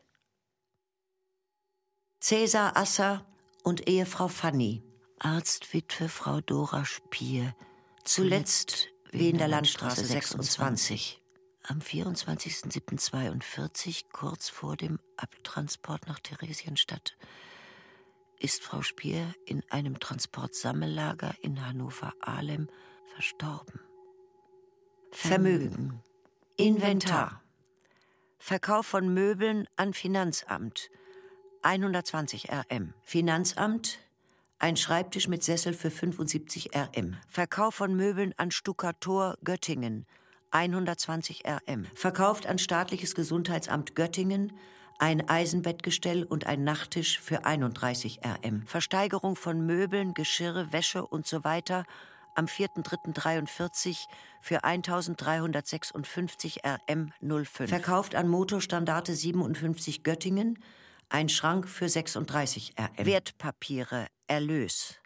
Cäsar Asser und Ehefrau Fanny. Arztwitwe Frau Dora Spier, zuletzt W in der Landstraße sechsundzwanzig. Am vierundzwanzigsten siebten zweiundvierzig, kurz vor dem Abtransport nach Theresienstadt, ist Frau Spier in einem Transportsammellager in Hannover-Ahlem verstorben. Vermögen. Inventar. Verkauf von Möbeln an Finanzamt. hundertzwanzig R M. Finanzamt. Ein Schreibtisch mit Sessel für fünfundsiebzig R M. Verkauf von Möbeln an Stuckator Göttingen. hundertzwanzig R M. Verkauft an Staatliches Gesundheitsamt Göttingen ein Eisenbettgestell und ein Nachttisch für einunddreißig R M. Versteigerung von Möbeln, Geschirre, Wäsche und so weiter am vierten dritten dreiundvierzig für eintausenddreihundertsechsundfünfzig R M null fünf. Verkauft an Motorstandarte siebenundfünfzig Göttingen ein Schrank für sechsunddreißig R M. Wertpapiere, Erlös.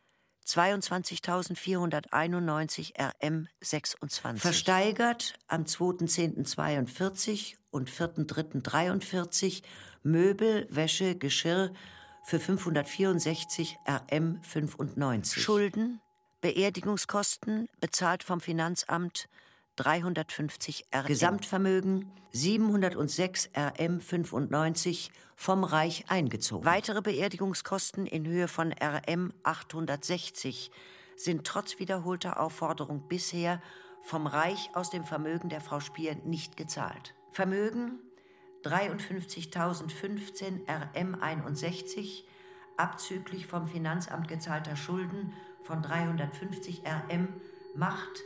zweiundzwanzigtausendvierhunderteinundneunzig R M sechsundzwanzig. Versteigert am zweiten zehnten zweiundvierzig und vierten dritten dreiundvierzig Möbel, Wäsche, Geschirr für fünfhundertvierundsechzig R M fünfundneunzig. Schulden, Beerdigungskosten, bezahlt vom Finanzamt dreihundertfünfzig R M. Gesamtvermögen siebenhundertsechs R M fünfundneunzig vom Reich eingezogen. Weitere Beerdigungskosten in Höhe von R M achthundertsechzig sind trotz wiederholter Aufforderung bisher vom Reich aus dem Vermögen der Frau Spier nicht gezahlt. Vermögen dreiundfünfzigtausendfünfzehn R M einundsechzig, abzüglich vom Finanzamt gezahlter Schulden von dreihundertfünfzig R M, macht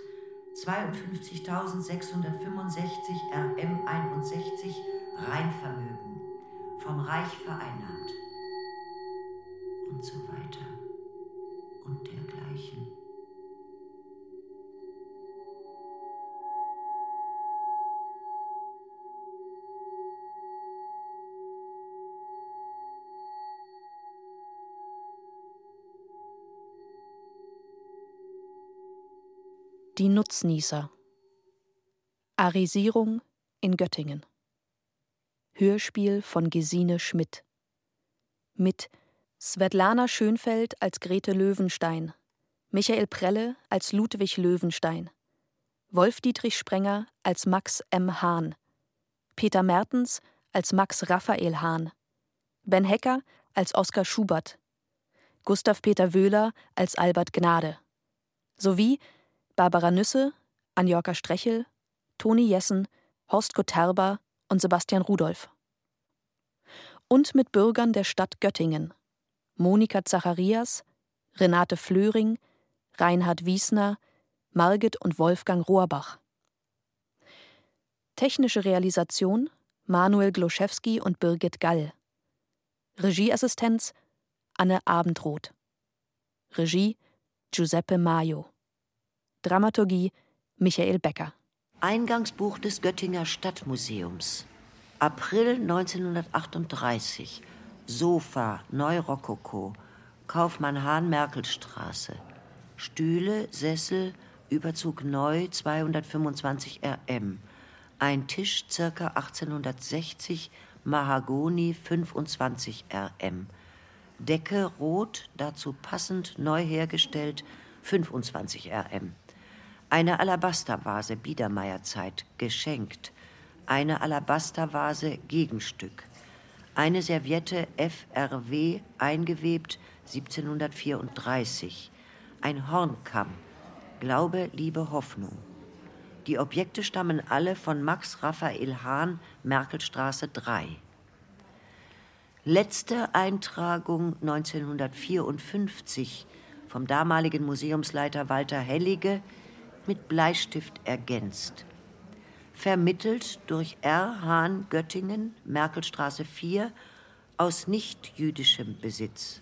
zweiundfünfzigtausendsechshundertfünfundsechzig R M einundsechzig Reinvermögen, vom Reich vereinnahmt. Und so weiter und dergleichen. Die Nutznießer. Arisierung in Göttingen. Hörspiel von Gesine Schmidt. Mit Svetlana Schönfeld als Grete Löwenstein, Michael Prelle als Ludwig Löwenstein, Wolf-Dietrich Sprenger als Max M. Hahn, Peter Mertens als Max Raphael Hahn, Ben Hecker als Oskar Schubert, Gustav Peter Wöhler als Albert Gnade, sowie Barbara Nüsse, Anjorka Strechel, Toni Jessen, Horst Koterba und Sebastian Rudolph. Und mit Bürgern der Stadt Göttingen: Monika Zacharias, Renate Flöring, Reinhard Wiesner, Margit und Wolfgang Rohrbach. Technische Realisation Manuel Gloszewski und Birgit Gall. Regieassistenz Anne Abendroth. Regie Giuseppe Maio. Dramaturgie Michael Becker. Eingangsbuch des Göttinger Stadtmuseums. April neunzehnhundertachtunddreißig. Sofa, Neurokoko, Kaufmann Hahn, Merkelstraße. Stühle, Sessel, Überzug neu, zweihundertfünfundzwanzig R M. Ein Tisch, ca. achtzehnhundertsechzig, Mahagoni, fünfundzwanzig R M. Decke rot, dazu passend neu hergestellt, fünfundzwanzig R M. Eine Alabastervase Biedermeierzeit, geschenkt. Eine Alabastervase Gegenstück. Eine Serviette F R W, eingewebt, siebzehnhundertvierunddreißig. Ein Hornkamm, Glaube, Liebe, Hoffnung. Die Objekte stammen alle von Max Raphael Hahn, Merkelstraße drei. Letzte Eintragung neunzehnhundertvierundfünfzig vom damaligen Museumsleiter Walter Hellige, mit Bleistift ergänzt. Vermittelt durch R. Hahn, Göttingen, Merkelstraße vier, aus nichtjüdischem Besitz.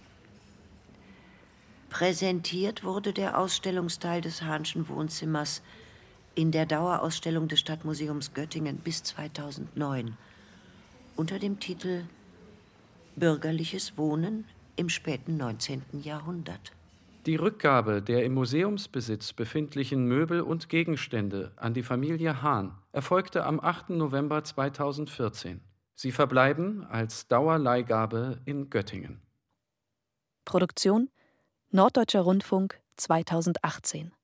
Präsentiert wurde der Ausstellungsteil des Hahnschen Wohnzimmers in der Dauerausstellung des Stadtmuseums Göttingen bis zweitausendneun unter dem Titel Bürgerliches Wohnen im späten neunzehnten Jahrhundert. Die Rückgabe der im Museumsbesitz befindlichen Möbel und Gegenstände an die Familie Hahn erfolgte am achten November zweitausendvierzehn. Sie verbleiben als Dauerleihgabe in Göttingen. Produktion Norddeutscher Rundfunk zweitausendachtzehn.